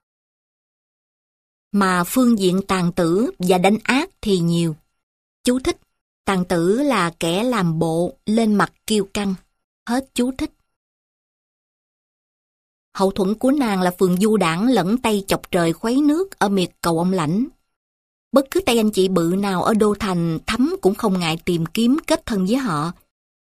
mà phương diện tàn tử và đánh ác thì nhiều. Chú thích: tàn tử là kẻ làm bộ, lên mặt kiêu căng. Hết chú thích. Hậu thuẫn của nàng là phường du đảng lẫn tay chọc trời khuấy nước ở miệt cầu ông Lãnh. Bất cứ tay anh chị bự nào ở đô thành, Thắm cũng không ngại tìm kiếm kết thân với họ.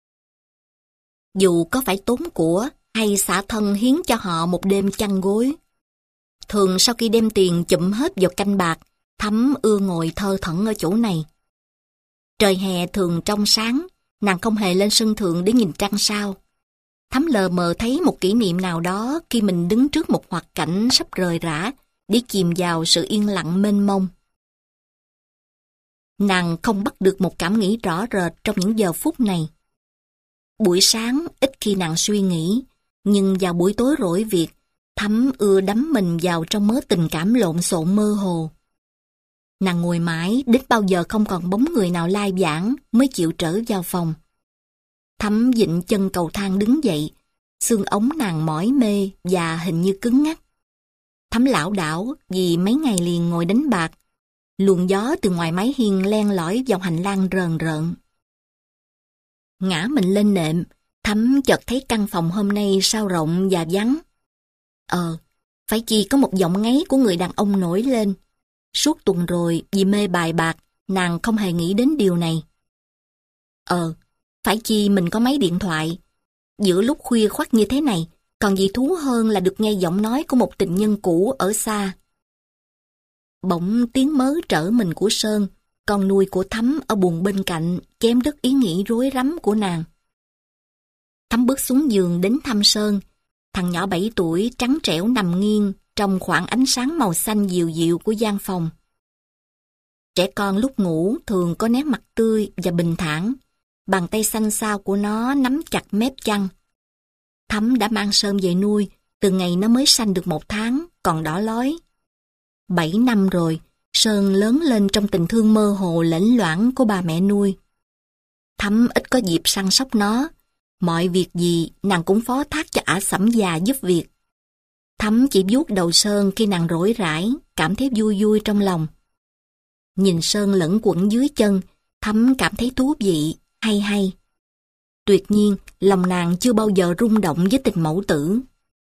Dù có phải tốn của hay xả thân hiến cho họ một đêm chăn gối. Thường sau khi đem tiền chụm hết vào canh bạc, Thắm ưa ngồi thơ thẩn ở chỗ này. Trời hè thường trong sáng, nàng không hề lên sân thượng để nhìn trăng sao. Thắm lờ mờ thấy một kỷ niệm nào đó khi mình đứng trước một hoạt cảnh sắp rời rã để chìm vào sự yên lặng mênh mông. Nàng không bắt được một cảm nghĩ rõ rệt trong những giờ phút này. Buổi sáng ít khi nàng suy nghĩ, nhưng vào buổi tối rỗi việc, Thắm ưa đắm mình vào trong mớ tình cảm lộn xộn mơ hồ. Nàng ngồi mãi đến bao giờ không còn bóng người nào lai vãng mới chịu trở vào phòng. Thắm vịn chân cầu thang đứng dậy, xương ống nàng mỏi mê và hình như cứng ngắc. Thắm lảo đảo vì mấy ngày liền ngồi đánh bạc. Luồng gió từ ngoài mái hiên len lỏi vào hành lang rờn rợn. Ngã mình lên nệm, Thắm chợt thấy căn phòng hôm nay sao rộng và vắng. Ờ, phải chi có một giọng ngáy của người đàn ông nổi lên. Suốt tuần rồi, vì mê bài bạc, nàng không hề nghĩ đến điều này. Ờ, phải chi mình có máy điện thoại. Giữa lúc khuya khoắt như thế này, còn gì thú hơn là được nghe giọng nói của một tình nhân cũ ở xa. Bỗng tiếng mớ trở mình của Sơn, con nuôi của Thắm ở buồng bên cạnh, chém đứt ý nghĩ rối rắm của nàng. Thắm bước xuống giường đến thăm Sơn. Thằng nhỏ bảy tuổi trắng trẻo nằm nghiêng trong khoảng ánh sáng màu xanh dịu dịu của gian phòng. Trẻ con lúc ngủ thường có nét mặt tươi và bình thản. Bàn tay xanh xao của nó nắm chặt mép chăn. Thắm đã mang Sơn về nuôi từ ngày nó mới sanh được một tháng, còn đỏ lói. Bảy năm rồi, Sơn lớn lên trong tình thương mơ hồ lẫn loãng của bà mẹ nuôi. Thắm ít có dịp săn sóc nó. Mọi việc gì nàng cũng phó thác cho ả sẩm già giúp việc. Thắm chỉ vuốt đầu Sơn khi nàng rỗi rãi, cảm thấy vui vui trong lòng. Nhìn Sơn lẫn quẩn dưới chân, Thắm cảm thấy thú vị, hay hay. Tuyệt nhiên, lòng nàng chưa bao giờ rung động với tình mẫu tử.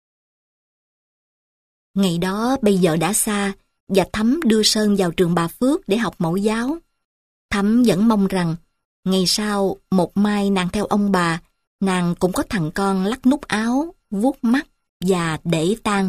Ngày đó bây giờ đã xa, và Thắm đưa Sơn vào trường Bà Phước để học mẫu giáo. Thắm vẫn mong rằng, ngày sau, một mai nàng theo ông bà, nàng cũng có thằng con lắc nút áo, vuốt mắt và để tang.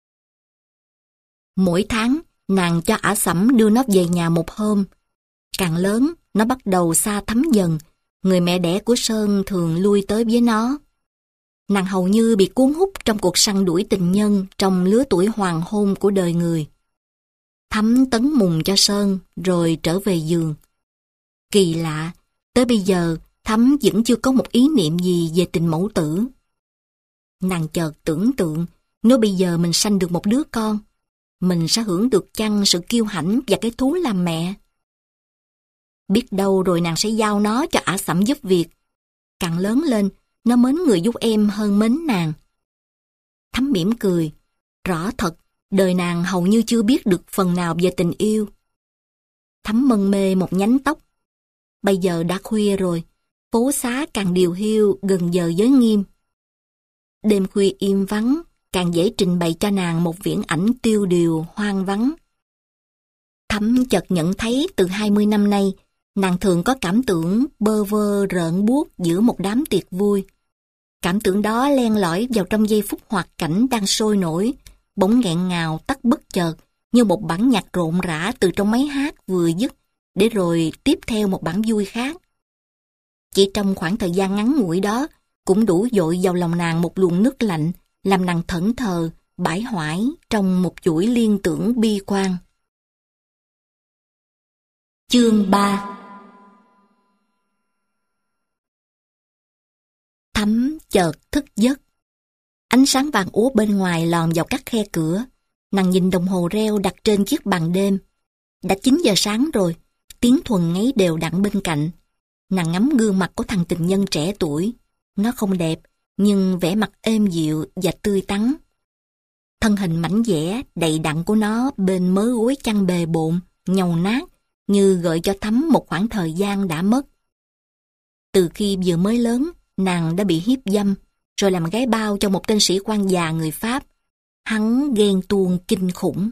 Mỗi tháng, nàng cho ả Sẩm đưa nó về nhà một hôm. Càng lớn, nó bắt đầu xa Thắm dần. Người mẹ đẻ của Sơn thường lui tới với nó. Nàng hầu như bị cuốn hút trong cuộc săn đuổi tình nhân trong lứa tuổi hoàng hôn của đời người. Thắm tấn mùng cho Sơn rồi trở về giường. Kỳ lạ, tới bây giờ Thắm vẫn chưa có một ý niệm gì về tình mẫu tử. Nàng chợt tưởng tượng, nếu bây giờ mình sanh được một đứa con, mình sẽ hưởng được chăng sự kiêu hãnh và cái thú làm mẹ. Biết đâu rồi nàng sẽ giao nó cho ả Sẩm giúp việc. Càng lớn lên, nó mến người giúp em hơn mến nàng. Thắm mỉm cười. Rõ thật, đời nàng hầu như chưa biết được phần nào về tình yêu. Thắm mân mê một nhánh tóc. Bây giờ đã khuya rồi, phố xá càng điều hiu gần giờ giới nghiêm. Đêm khuya im vắng, càng dễ trình bày cho nàng một viễn ảnh tiêu điều, hoang vắng. Thắm chợt nhận thấy từ hai mươi năm nay, nàng thường có cảm tưởng bơ vơ rợn buốt giữa một đám tiệc vui. Cảm tưởng đó len lỏi vào trong giây phút hoạt cảnh đang sôi nổi, bỗng nghẹn ngào tắt bất chợt, như một bản nhạc rộn rã từ trong máy hát vừa dứt, để rồi tiếp theo một bản vui khác. Chỉ trong khoảng thời gian ngắn ngủi đó, cũng đủ dội vào lòng nàng một luồng nước lạnh, làm nàng thẫn thờ, bãi hoải trong một chuỗi liên tưởng bi quan. Chương ba. Thắm chợt thức giấc. Ánh sáng vàng úa bên ngoài lòn vào các khe cửa. Nàng nhìn đồng hồ reo đặt trên chiếc bàn đêm. Đã chín giờ sáng rồi, tiếng Thuần ngáy đều đặn bên cạnh. Nàng ngắm gương mặt của thằng tình nhân trẻ tuổi. Nó không đẹp, nhưng vẻ mặt êm dịu và tươi tắn. Thân hình mảnh dẻ, đầy đặn của nó bên mớ gối chăn bề bộn, nhầu nát, như gợi cho Thắm một khoảng thời gian đã mất. Từ khi vừa mới lớn, nàng đã bị hiếp dâm, rồi làm gái bao cho một tên sĩ quan già người Pháp. Hắn ghen tuông kinh khủng.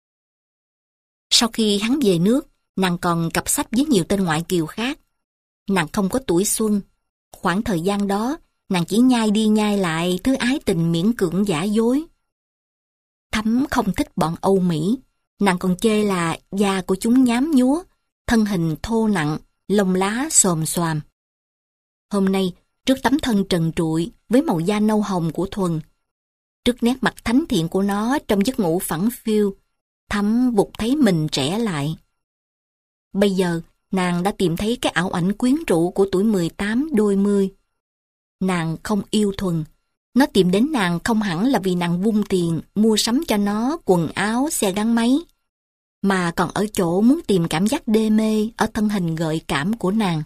Sau khi hắn về nước, nàng còn cặp sách với nhiều tên ngoại kiều khác. Nàng không có tuổi xuân. Khoảng thời gian đó, nàng chỉ nhai đi nhai lại thứ ái tình miễn cưỡng giả dối. Thắm không thích bọn Âu Mỹ. Nàng còn chê là da của chúng nhám nhúa, thân hình thô nặng, lông lá xồm xoàm. Hôm nay, trước tấm thân trần trụi với màu da nâu hồng của Thuần, trước nét mặt thánh thiện của nó trong giấc ngủ phẳng phiu, Thắm vụt thấy mình trẻ lại. Bây giờ, nàng đã tìm thấy cái ảo ảnh quyến rũ của tuổi mười tám đôi mươi. Nàng không yêu Thuần. Nó tìm đến nàng không hẳn là vì nàng vung tiền mua sắm cho nó quần áo, xe gắn máy, mà còn ở chỗ muốn tìm cảm giác đê mê ở thân hình gợi cảm của nàng.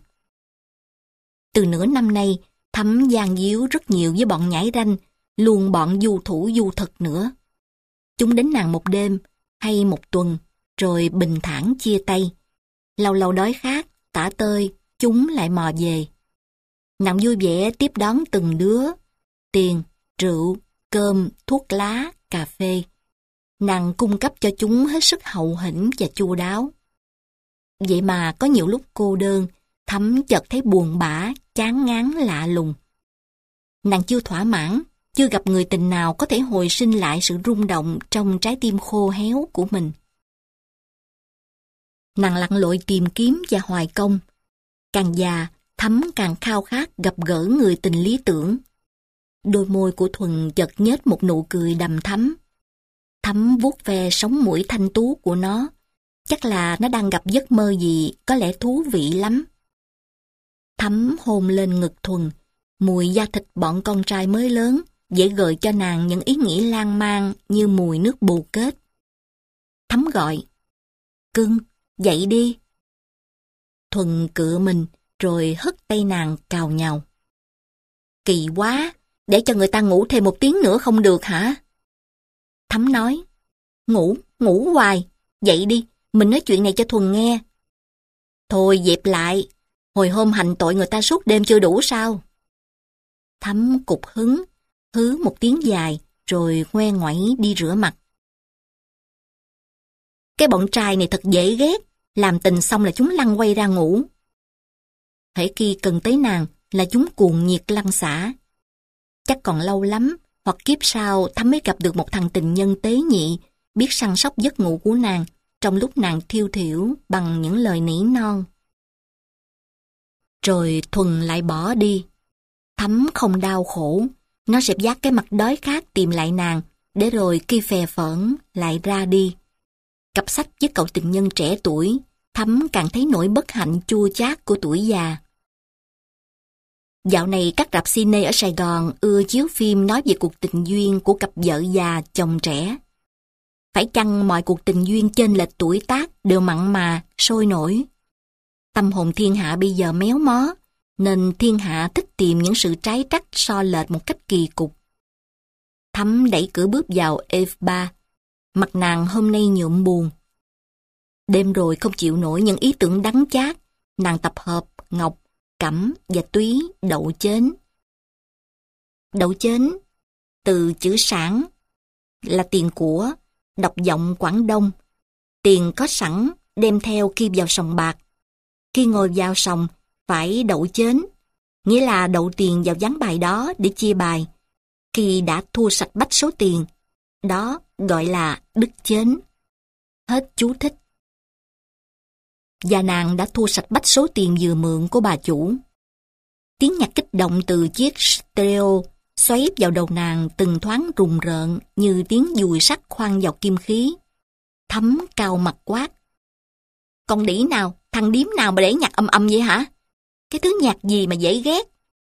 Từ nửa năm nay, Thắm gian díu rất nhiều với bọn nhảy ranh, luôn bọn du thủ du thực nữa. Chúng đến nàng một đêm, hay một tuần, rồi bình thản chia tay. Lâu lâu đói khát, tả tơi, chúng lại mò về. Nàng vui vẻ tiếp đón từng đứa. Tiền, rượu, cơm, thuốc lá, cà phê. Nàng cung cấp cho chúng hết sức hậu hĩnh và chu đáo. Vậy mà có nhiều lúc cô đơn, Thắm chợt thấy buồn bã, chán ngán lạ lùng. Nàng chưa thỏa mãn, chưa gặp người tình nào có thể hồi sinh lại sự rung động trong trái tim khô héo của mình. Nàng lặn lội tìm kiếm và hoài công. Càng già, Thắm càng khao khát gặp gỡ người tình lý tưởng. Đôi môi của Thuần chợt nhếch một nụ cười đằm thắm. Thắm vuốt ve sống mũi thanh tú của nó. Chắc là nó đang gặp giấc mơ gì có lẽ thú vị lắm. Thắm hôn lên ngực Thuần. Mùi da thịt bọn con trai mới lớn dễ gợi cho nàng những ý nghĩ lan man như mùi nước bồ kết. Thắm gọi, cưng, dậy đi. Thuần cựa mình rồi hất tay nàng cào nhào. Kỳ quá, để cho người ta ngủ thêm một tiếng nữa không được hả? Thắm nói, ngủ, ngủ hoài, dậy đi, mình nói chuyện này cho Thuần nghe. Thôi dẹp lại, hồi hôm hành tội người ta suốt đêm chưa đủ sao? Thắm cục hứng, hứ một tiếng dài, rồi ngoe ngoẩy đi rửa mặt. Cái bọn trai này thật dễ ghét, làm tình xong là chúng lăn quay ra ngủ. Hễ khi cần tới nàng là chúng cuồng nhiệt lăn xả. Chắc còn lâu lắm, hoặc kiếp sau Thắm mới gặp được một thằng tình nhân tế nhị, biết săn sóc giấc ngủ của nàng, trong lúc nàng thiêu thiểu bằng những lời nỉ non. Rồi Thuần lại bỏ đi. Thắm không đau khổ, nó sẽ dắt cái mặt đói khát tìm lại nàng, để rồi khi phè phỡn lại ra đi. Cặp sách với cậu tình nhân trẻ tuổi, Thắm càng thấy nỗi bất hạnh chua chát của tuổi già. Dạo này các rạp cine ở Sài Gòn ưa chiếu phim nói về cuộc tình duyên của cặp vợ già chồng trẻ. Phải chăng mọi cuộc tình duyên chênh lệch tuổi tác đều mặn mà, sôi nổi? Tâm hồn thiên hạ bây giờ méo mó, nên thiên hạ thích tìm những sự trái trách so lệch một cách kỳ cục. Thắm đẩy cửa bước vào ép ba, mặt nàng hôm nay nhuộm buồn. Đêm rồi không chịu nổi những ý tưởng đắng chát, nàng tập hợp ngọc, cẩm và túy đậu chến. Đậu chến, từ chữ sản, là tiền của, đọc giọng Quảng Đông. Tiền có sẵn, đem theo khi vào sòng bạc. Khi ngồi vào sòng, phải đậu chến, nghĩa là đậu tiền vào ván bài đó để chia bài. Khi đã thua sạch bách số tiền, đó gọi là đức chến. Hết chú thích. Và nàng đã thua sạch bách số tiền vừa mượn của bà chủ. Tiếng nhạc kích động từ chiếc stereo xoáy vào đầu nàng từng thoáng rùng rợn như tiếng dùi sắt khoan vào kim khí. Thắm cao mặt quát: "Con đĩ nào, thằng điếm nào mà để nhạc âm âm vậy hả? Cái thứ nhạc gì mà dễ ghét?"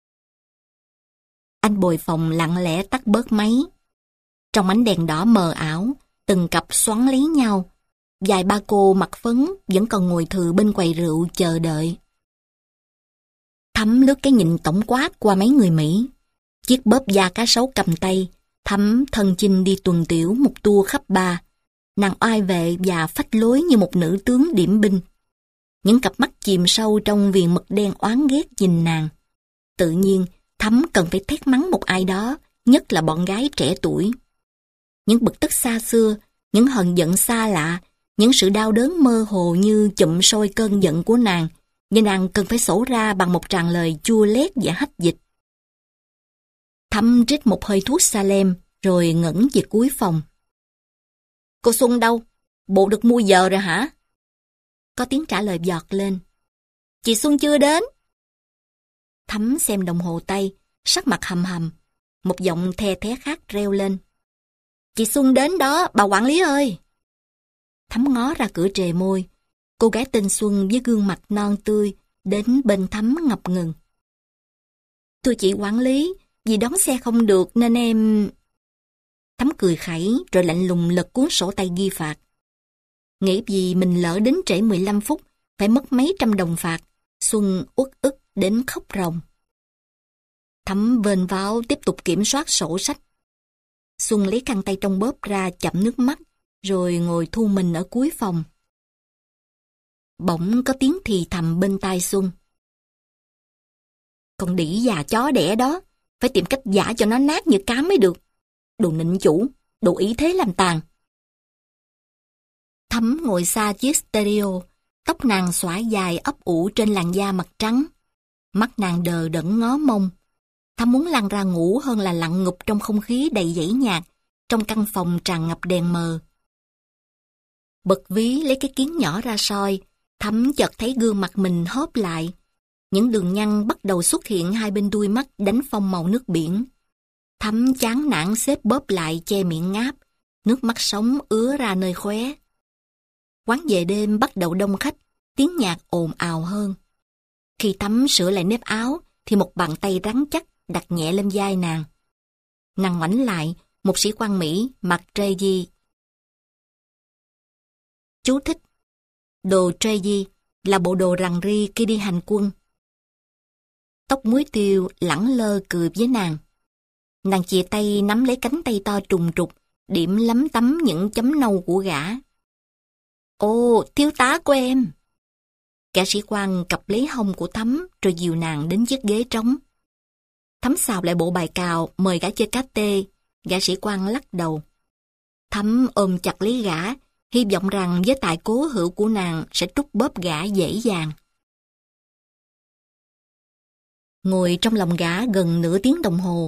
Anh bồi phòng lặng lẽ tắt bớt máy. Trong ánh đèn đỏ mờ ảo, từng cặp xoắn lấy nhau. Vài ba cô mặc phấn vẫn còn ngồi thừ bên quầy rượu chờ đợi. Thắm lướt cái nhìn tổng quát qua mấy người Mỹ. Chiếc bóp da cá sấu cầm tay, Thắm thân chinh đi tuần tiểu một tour khắp ba. Nàng oai vệ và phách lối như một nữ tướng điểm binh. Những cặp mắt chìm sâu trong viền mực đen oán ghét nhìn nàng. Tự nhiên, Thắm cần phải thét mắng một ai đó, nhất là bọn gái trẻ tuổi. Những bực tức xa xưa, những hờn giận xa lạ, những sự đau đớn mơ hồ như chụm sôi cơn giận của nàng, và nàng cần phải sổ ra bằng một tràng lời chua lét và hách dịch. Thắm rít một hơi thuốc Salem, rồi ngẩng về cuối phòng. "Cô Xuân đâu? Bộ được mua giờ rồi hả?" Có tiếng trả lời vọt lên. "Chị Xuân chưa đến." Thắm xem đồng hồ tay, sắc mặt hầm hầm. Một giọng the thé khác reo lên: "Chị Xuân đến đó, bà quản lý ơi!" Thắm ngó ra cửa trề môi. Cô gái tên Xuân với gương mặt non tươi đến bên Thắm ngập ngừng. "Thưa chị quản lý, vì đón xe không được nên em..." Thắm cười khẩy rồi lạnh lùng lật cuốn sổ tay ghi phạt. Nghĩ vì mình lỡ đến trễ mười lăm phút, phải mất mấy trăm đồng phạt, Xuân uất ức đến khóc ròng. Thắm vênh váo tiếp tục kiểm soát sổ sách. Xuân lấy khăn tay trong bóp ra chậm nước mắt, rồi ngồi thu mình ở cuối phòng. Bỗng có tiếng thì thầm bên tai Xuân: "Con đĩ già chó đẻ đó, phải tìm cách giả cho nó nát như cám mới được. Đồ nịnh chủ, đồ ý thế làm tàn." Thắm ngồi xa chiếc stereo, tóc nàng xõa dài ấp ủ trên làn da mặt trắng. Mắt nàng đờ đẫn ngó mông. Thắm muốn lăn ra ngủ hơn là lặn ngụp trong không khí đầy dãy nhạc, trong căn phòng tràn ngập đèn mờ. Bật ví lấy cái kiến nhỏ ra soi, Thắm chợt thấy gương mặt mình hóp lại. Những đường nhăn bắt đầu xuất hiện hai bên đuôi mắt đánh phông màu nước biển. Thắm chán nản xếp bóp lại che miệng ngáp, nước mắt sống ứa ra nơi khóe. Quán về đêm bắt đầu đông khách, tiếng nhạc ồn ào hơn. Khi Thắm sửa lại nếp áo, thì một bàn tay rắn chắc đặt nhẹ lên vai nàng. Nàng ngoảnh lại, một sĩ quan Mỹ mặc treillis. Chú thích: đồ treillis là bộ đồ rằn ri khi đi hành quân. Tóc muối tiêu lẳng lơ cười với nàng. Nàng chìa tay nắm lấy cánh tay to trùng trục, điểm lấm tấm những chấm nâu của gã. "Ồ, thiếu tá của em!" Kẻ sĩ quan cặp lấy hông của Thắm rồi dìu nàng đến chiếc ghế trống. Thắm xào lại bộ bài cào mời gã chơi cá tê. Gã sĩ quan lắc đầu. Thắm ôm chặt lấy gã, hy vọng rằng với tài cố hữu của nàng sẽ trút bóp gã dễ dàng. Ngồi trong lòng gã gần nửa tiếng đồng hồ,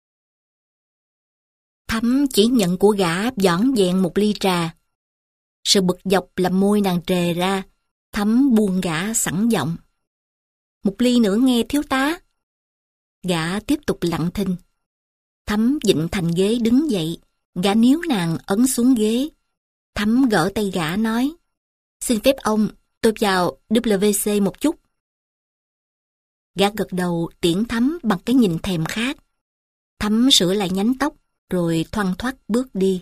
Thắm chỉ nhận của gã vỏn vẹn một ly trà. Sự bực dọc làm môi nàng trề ra, Thắm buông gã sẵn giọng: "Một ly nữa nghe thiếu tá." Gã tiếp tục lặng thinh. Thắm vịn thành ghế đứng dậy, gã níu nàng ấn xuống ghế. Thắm gỡ tay gã nói: "Xin phép ông, tôi vào vê kép xê một chút." Gã gật đầu tiễn Thắm bằng cái nhìn thèm khát. Thắm sửa lại nhánh tóc, rồi thoăn thoắt bước đi.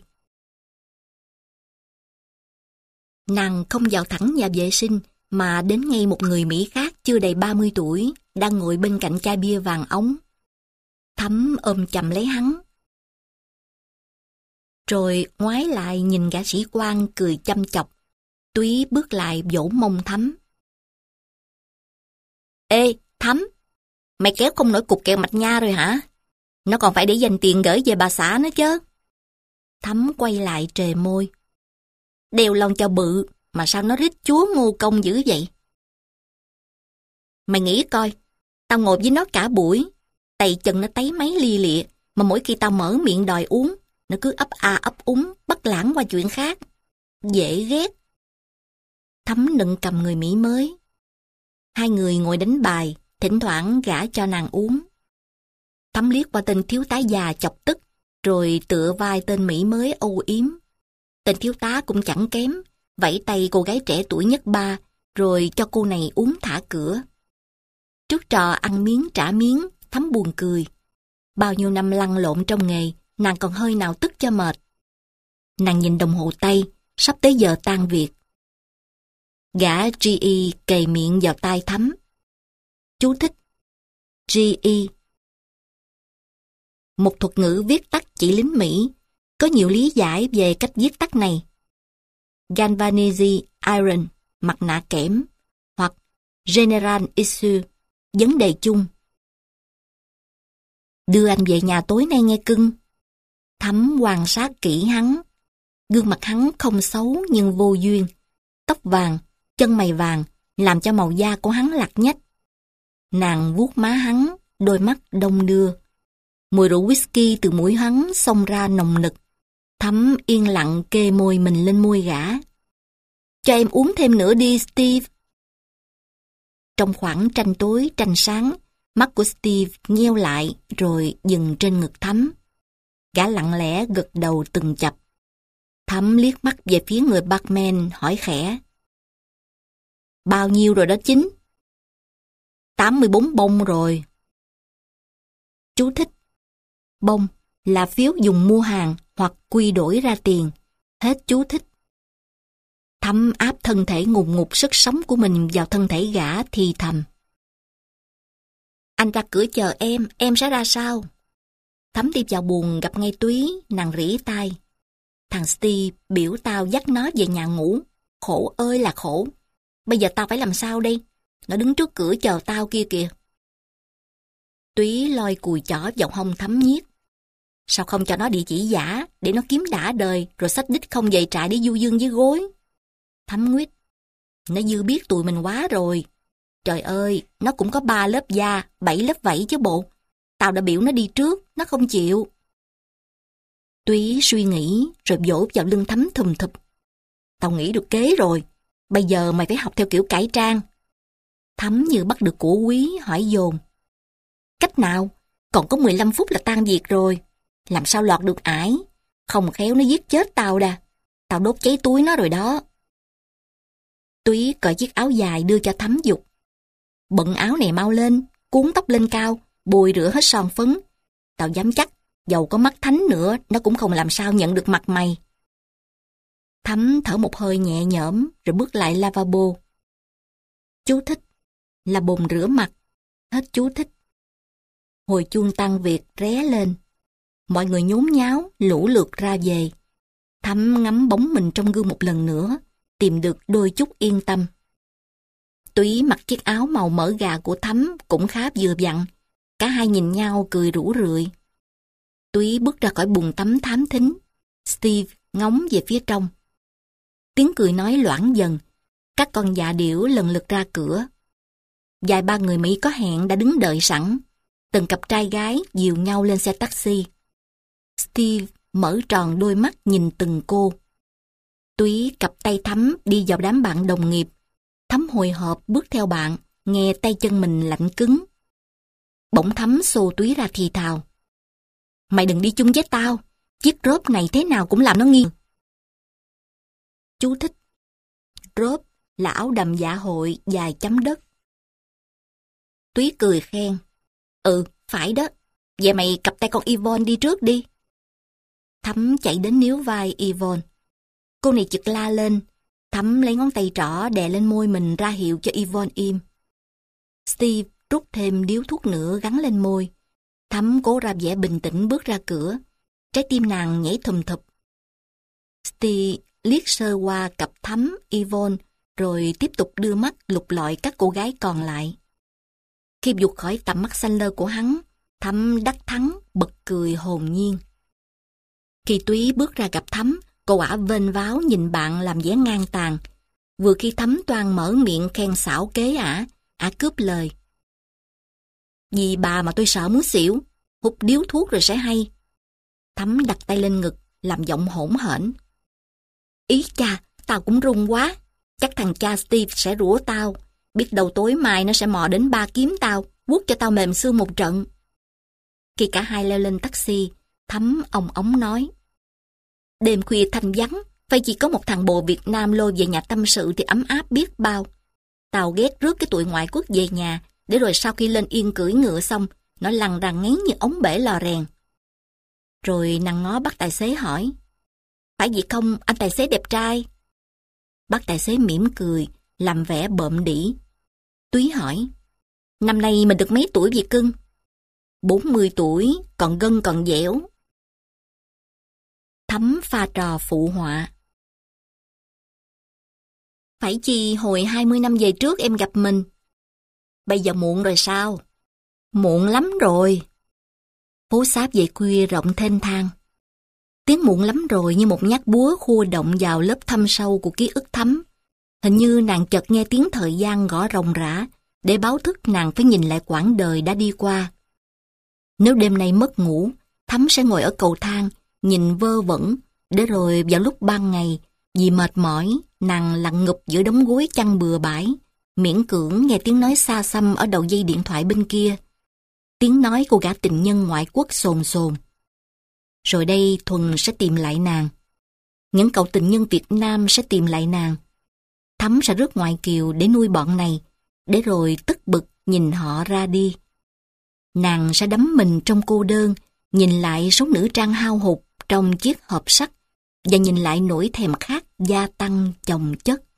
Nàng không vào thẳng nhà vệ sinh, mà đến ngay một người Mỹ khác chưa đầy ba mươi tuổi, đang ngồi bên cạnh chai bia vàng ống. Thắm ôm chầm lấy hắn. Rồi ngoái lại nhìn gã sĩ quan cười chăm chọc. Túy bước lại vỗ mông Thắm. Ê, Thắm, mày kéo không nổi cục kẹo mạch nha rồi hả? Nó còn phải để dành tiền gửi về bà xã nữa chứ. Thắm quay lại trề môi. Đeo lon cho bự, mà sao nó rít chúa ngô công dữ vậy? Mày nghĩ coi, tao ngồi với nó cả buổi, tay chân nó tấy máy li lịa, mà mỗi khi tao mở miệng đòi uống, nó cứ ấp a ấp úng, bắt lãng qua chuyện khác. Dễ ghét. Thắm nựng cầm người Mỹ mới. Hai người ngồi đánh bài, thỉnh thoảng gã cho nàng uống. Thắm liếc qua tên thiếu tá già chọc tức, rồi tựa vai tên Mỹ mới âu yếm. Tên thiếu tá cũng chẳng kém, vẫy tay cô gái trẻ tuổi nhất ba, rồi cho cô này uống thả cửa. Trước trò ăn miếng trả miếng, Thắm buồn cười. Bao nhiêu năm lăn lộn trong nghề, nàng còn hơi nào tức cho mệt. Nàng nhìn đồng hồ tay, sắp tới giờ tan việc. Gã giê e kề miệng vào tai Thắm. Chú thích. giê e. Một thuật ngữ viết tắt chỉ lính Mỹ. Có nhiều lý giải về cách viết tắt này. Galvanized Iron, mặt nạ kẽm, hoặc General Issue, vấn đề chung. Đưa anh về nhà tối nay nghe cưng. Thắm quan sát kỹ hắn. Gương mặt hắn không xấu nhưng vô duyên. Tóc vàng, chân mày vàng, làm cho màu da của hắn lặt nhách. Nàng vuốt má hắn, đôi mắt đông đưa. Mùi rượu whisky từ mũi hắn xông ra nồng nực. Thắm yên lặng kê môi mình lên môi gã. Cho em uống thêm nữa đi, Steve. Trong khoảng tranh tối, tranh sáng, mắt của Steve nheo lại rồi dừng trên ngực Thắm. Gã lặng lẽ gật đầu từng chập. Thắm liếc mắt về phía người barman hỏi khẽ. Bao nhiêu rồi đó chính? tám mươi bốn bông rồi. Chú thích. Bông là phiếu dùng mua hàng hoặc quy đổi ra tiền. Hết chú thích. Thắm áp thân thể ngùn ngụt sức sống của mình vào thân thể gã thì thầm. Anh ra cửa chờ em, em sẽ ra sao? Thắm đi vào buồng gặp ngay Túy, nàng rỉ tai. Thằng Steve biểu tao dắt nó về nhà ngủ. Khổ ơi là khổ. Bây giờ tao phải làm sao đây? Nó đứng trước cửa chờ tao kia kìa. Túy lôi cùi chỏ vào hông Thắm nhiếc. Sao không cho nó địa chỉ giả để nó kiếm đã đời rồi xách đích không về trại để du dương với gối? Thắm nguyết. Nó dư biết tụi mình quá rồi. Trời ơi, nó cũng có ba lớp da, bảy lớp vảy chứ bộ. Tao đã biểu nó đi trước, nó không chịu. Túy suy nghĩ rồi vỗ vào lưng Thắm thùm thụp. Tao nghĩ được kế rồi. Bây giờ mày phải học theo kiểu cải trang. Thắm như bắt được của quý hỏi dồn. Cách nào? Còn có mười lăm phút là tan việc rồi. Làm sao lọt được ải? Không khéo nó giết chết tao đà. Tao đốt cháy túi nó rồi đó. Túy cởi chiếc áo dài đưa cho Thắm giục. Bận áo này mau lên, cuốn tóc lên cao, bôi rửa hết son phấn. Tao dám chắc, dầu có mắt thánh nữa, nó cũng không làm sao nhận được mặt mày. Thắm thở một hơi nhẹ nhõm rồi bước lại lavabo. Chú thích là bồn rửa mặt. Hết chú thích. Hồi chuông tan việc ré lên. Mọi người nhốn nháo, lũ lượt ra về. Thắm ngắm bóng mình trong gương một lần nữa, tìm được đôi chút yên tâm. Túy mặc chiếc áo màu mỡ gà của Thắm cũng khá vừa vặn. Cả hai nhìn nhau cười rủ rượi. Túy bước ra khỏi buồng tắm thám thính. Steve ngóng về phía trong. Tiếng cười nói loãng dần. Các con dạ điểu lần lượt ra cửa. Vài ba người Mỹ có hẹn đã đứng đợi sẵn. Từng cặp trai gái dìu nhau lên xe taxi. Steve mở tròn đôi mắt nhìn từng cô. Túy cặp tay Thắm đi vào đám bạn đồng nghiệp. Thắm hồi hộp bước theo bạn, nghe tay chân mình lạnh cứng. Bỗng Thắm xô Túy ra thì thào. Mày đừng đi chung với tao, chiếc rốp này thế nào cũng làm nó nghi. Chú thích. Rốp là áo đầm dạ hội dài chấm đất. Túy cười khen. Ừ, phải đó. Vậy mày cặp tay con Yvonne đi trước đi. Thắm chạy đến níu vai Yvonne. Cô này chực la lên. Thắm lấy ngón tay trỏ đè lên môi mình ra hiệu cho Yvonne im. Steve rút thêm điếu thuốc nữa gắn lên môi. Thắm cố ra vẻ bình tĩnh bước ra cửa. Trái tim nàng nhảy thùm thụp. Steve liếc sơ qua cặp Thắm, Yvonne, rồi tiếp tục đưa mắt lục lọi các cô gái còn lại. Khi vụt khỏi tầm mắt xanh lơ của hắn, Thắm đắc thắng, bật cười hồn nhiên. Khi Túy bước ra gặp Thắm, cô ả vênh váo nhìn bạn làm vẻ ngang tàn. Vừa khi Thắm toan mở miệng khen xảo kế ả, ả cướp lời. Vì bà mà tôi sợ muốn xỉu, hút điếu thuốc rồi sẽ hay. Thắm đặt tay lên ngực, làm giọng hỗn hển. Ý cha, tao cũng run quá. Chắc thằng cha Steve sẽ rủa tao. Biết đâu tối mai nó sẽ mò đến ba kiếm tao, quất cho tao mềm xương một trận. Khi cả hai leo lên taxi, Thắm ong ống nói. Đêm khuya thanh vắng, phải chỉ có một thằng bồ Việt Nam lôi về nhà tâm sự thì ấm áp biết bao. Tao ghét rước cái tụi ngoại quốc về nhà, để rồi sau khi lên yên cưỡi ngựa xong, nó lằn rằn ngấy như ống bể lò rèn. Rồi nàng ngó bác tài xế hỏi. Phải vậy không, anh tài xế đẹp trai? Bác tài xế mỉm cười, làm vẻ bợm đĩ. Túy hỏi. Năm nay mình được mấy tuổi vậy cưng? Bốn mươi tuổi, còn gân còn dẻo. Thắm pha trò phụ họa. Phải chi hồi hai mươi năm về trước em gặp mình. Bây giờ muộn rồi sao? Muộn lắm rồi. Phố xá về khuya rộng thênh thang. Tiếng muộn lắm rồi như một nhát búa khua động vào lớp thâm sâu của ký ức Thắm. Hình như nàng chợt nghe tiếng thời gian gõ ròng rã, để báo thức nàng phải nhìn lại quãng đời đã đi qua. Nếu đêm nay mất ngủ, Thắm sẽ ngồi ở cầu thang, nhìn vơ vẩn, để rồi vào lúc ban ngày, vì mệt mỏi, nàng lặn ngụp giữa đống gối chăn bừa bãi, miễn cưỡng nghe tiếng nói xa xăm ở đầu dây điện thoại bên kia. Tiếng nói của gã tình nhân ngoại quốc sồn sồn. Rồi đây Thuần sẽ tìm lại nàng. Những cậu tình nhân Việt Nam sẽ tìm lại nàng. Thắm sẽ rước ngoại kiều để nuôi bọn này, để rồi tức bực nhìn họ ra đi. Nàng sẽ đắm mình trong cô đơn, nhìn lại số nữ trang hao hụt trong chiếc hộp sắt, và nhìn lại nỗi thèm khát gia tăng chồng chất.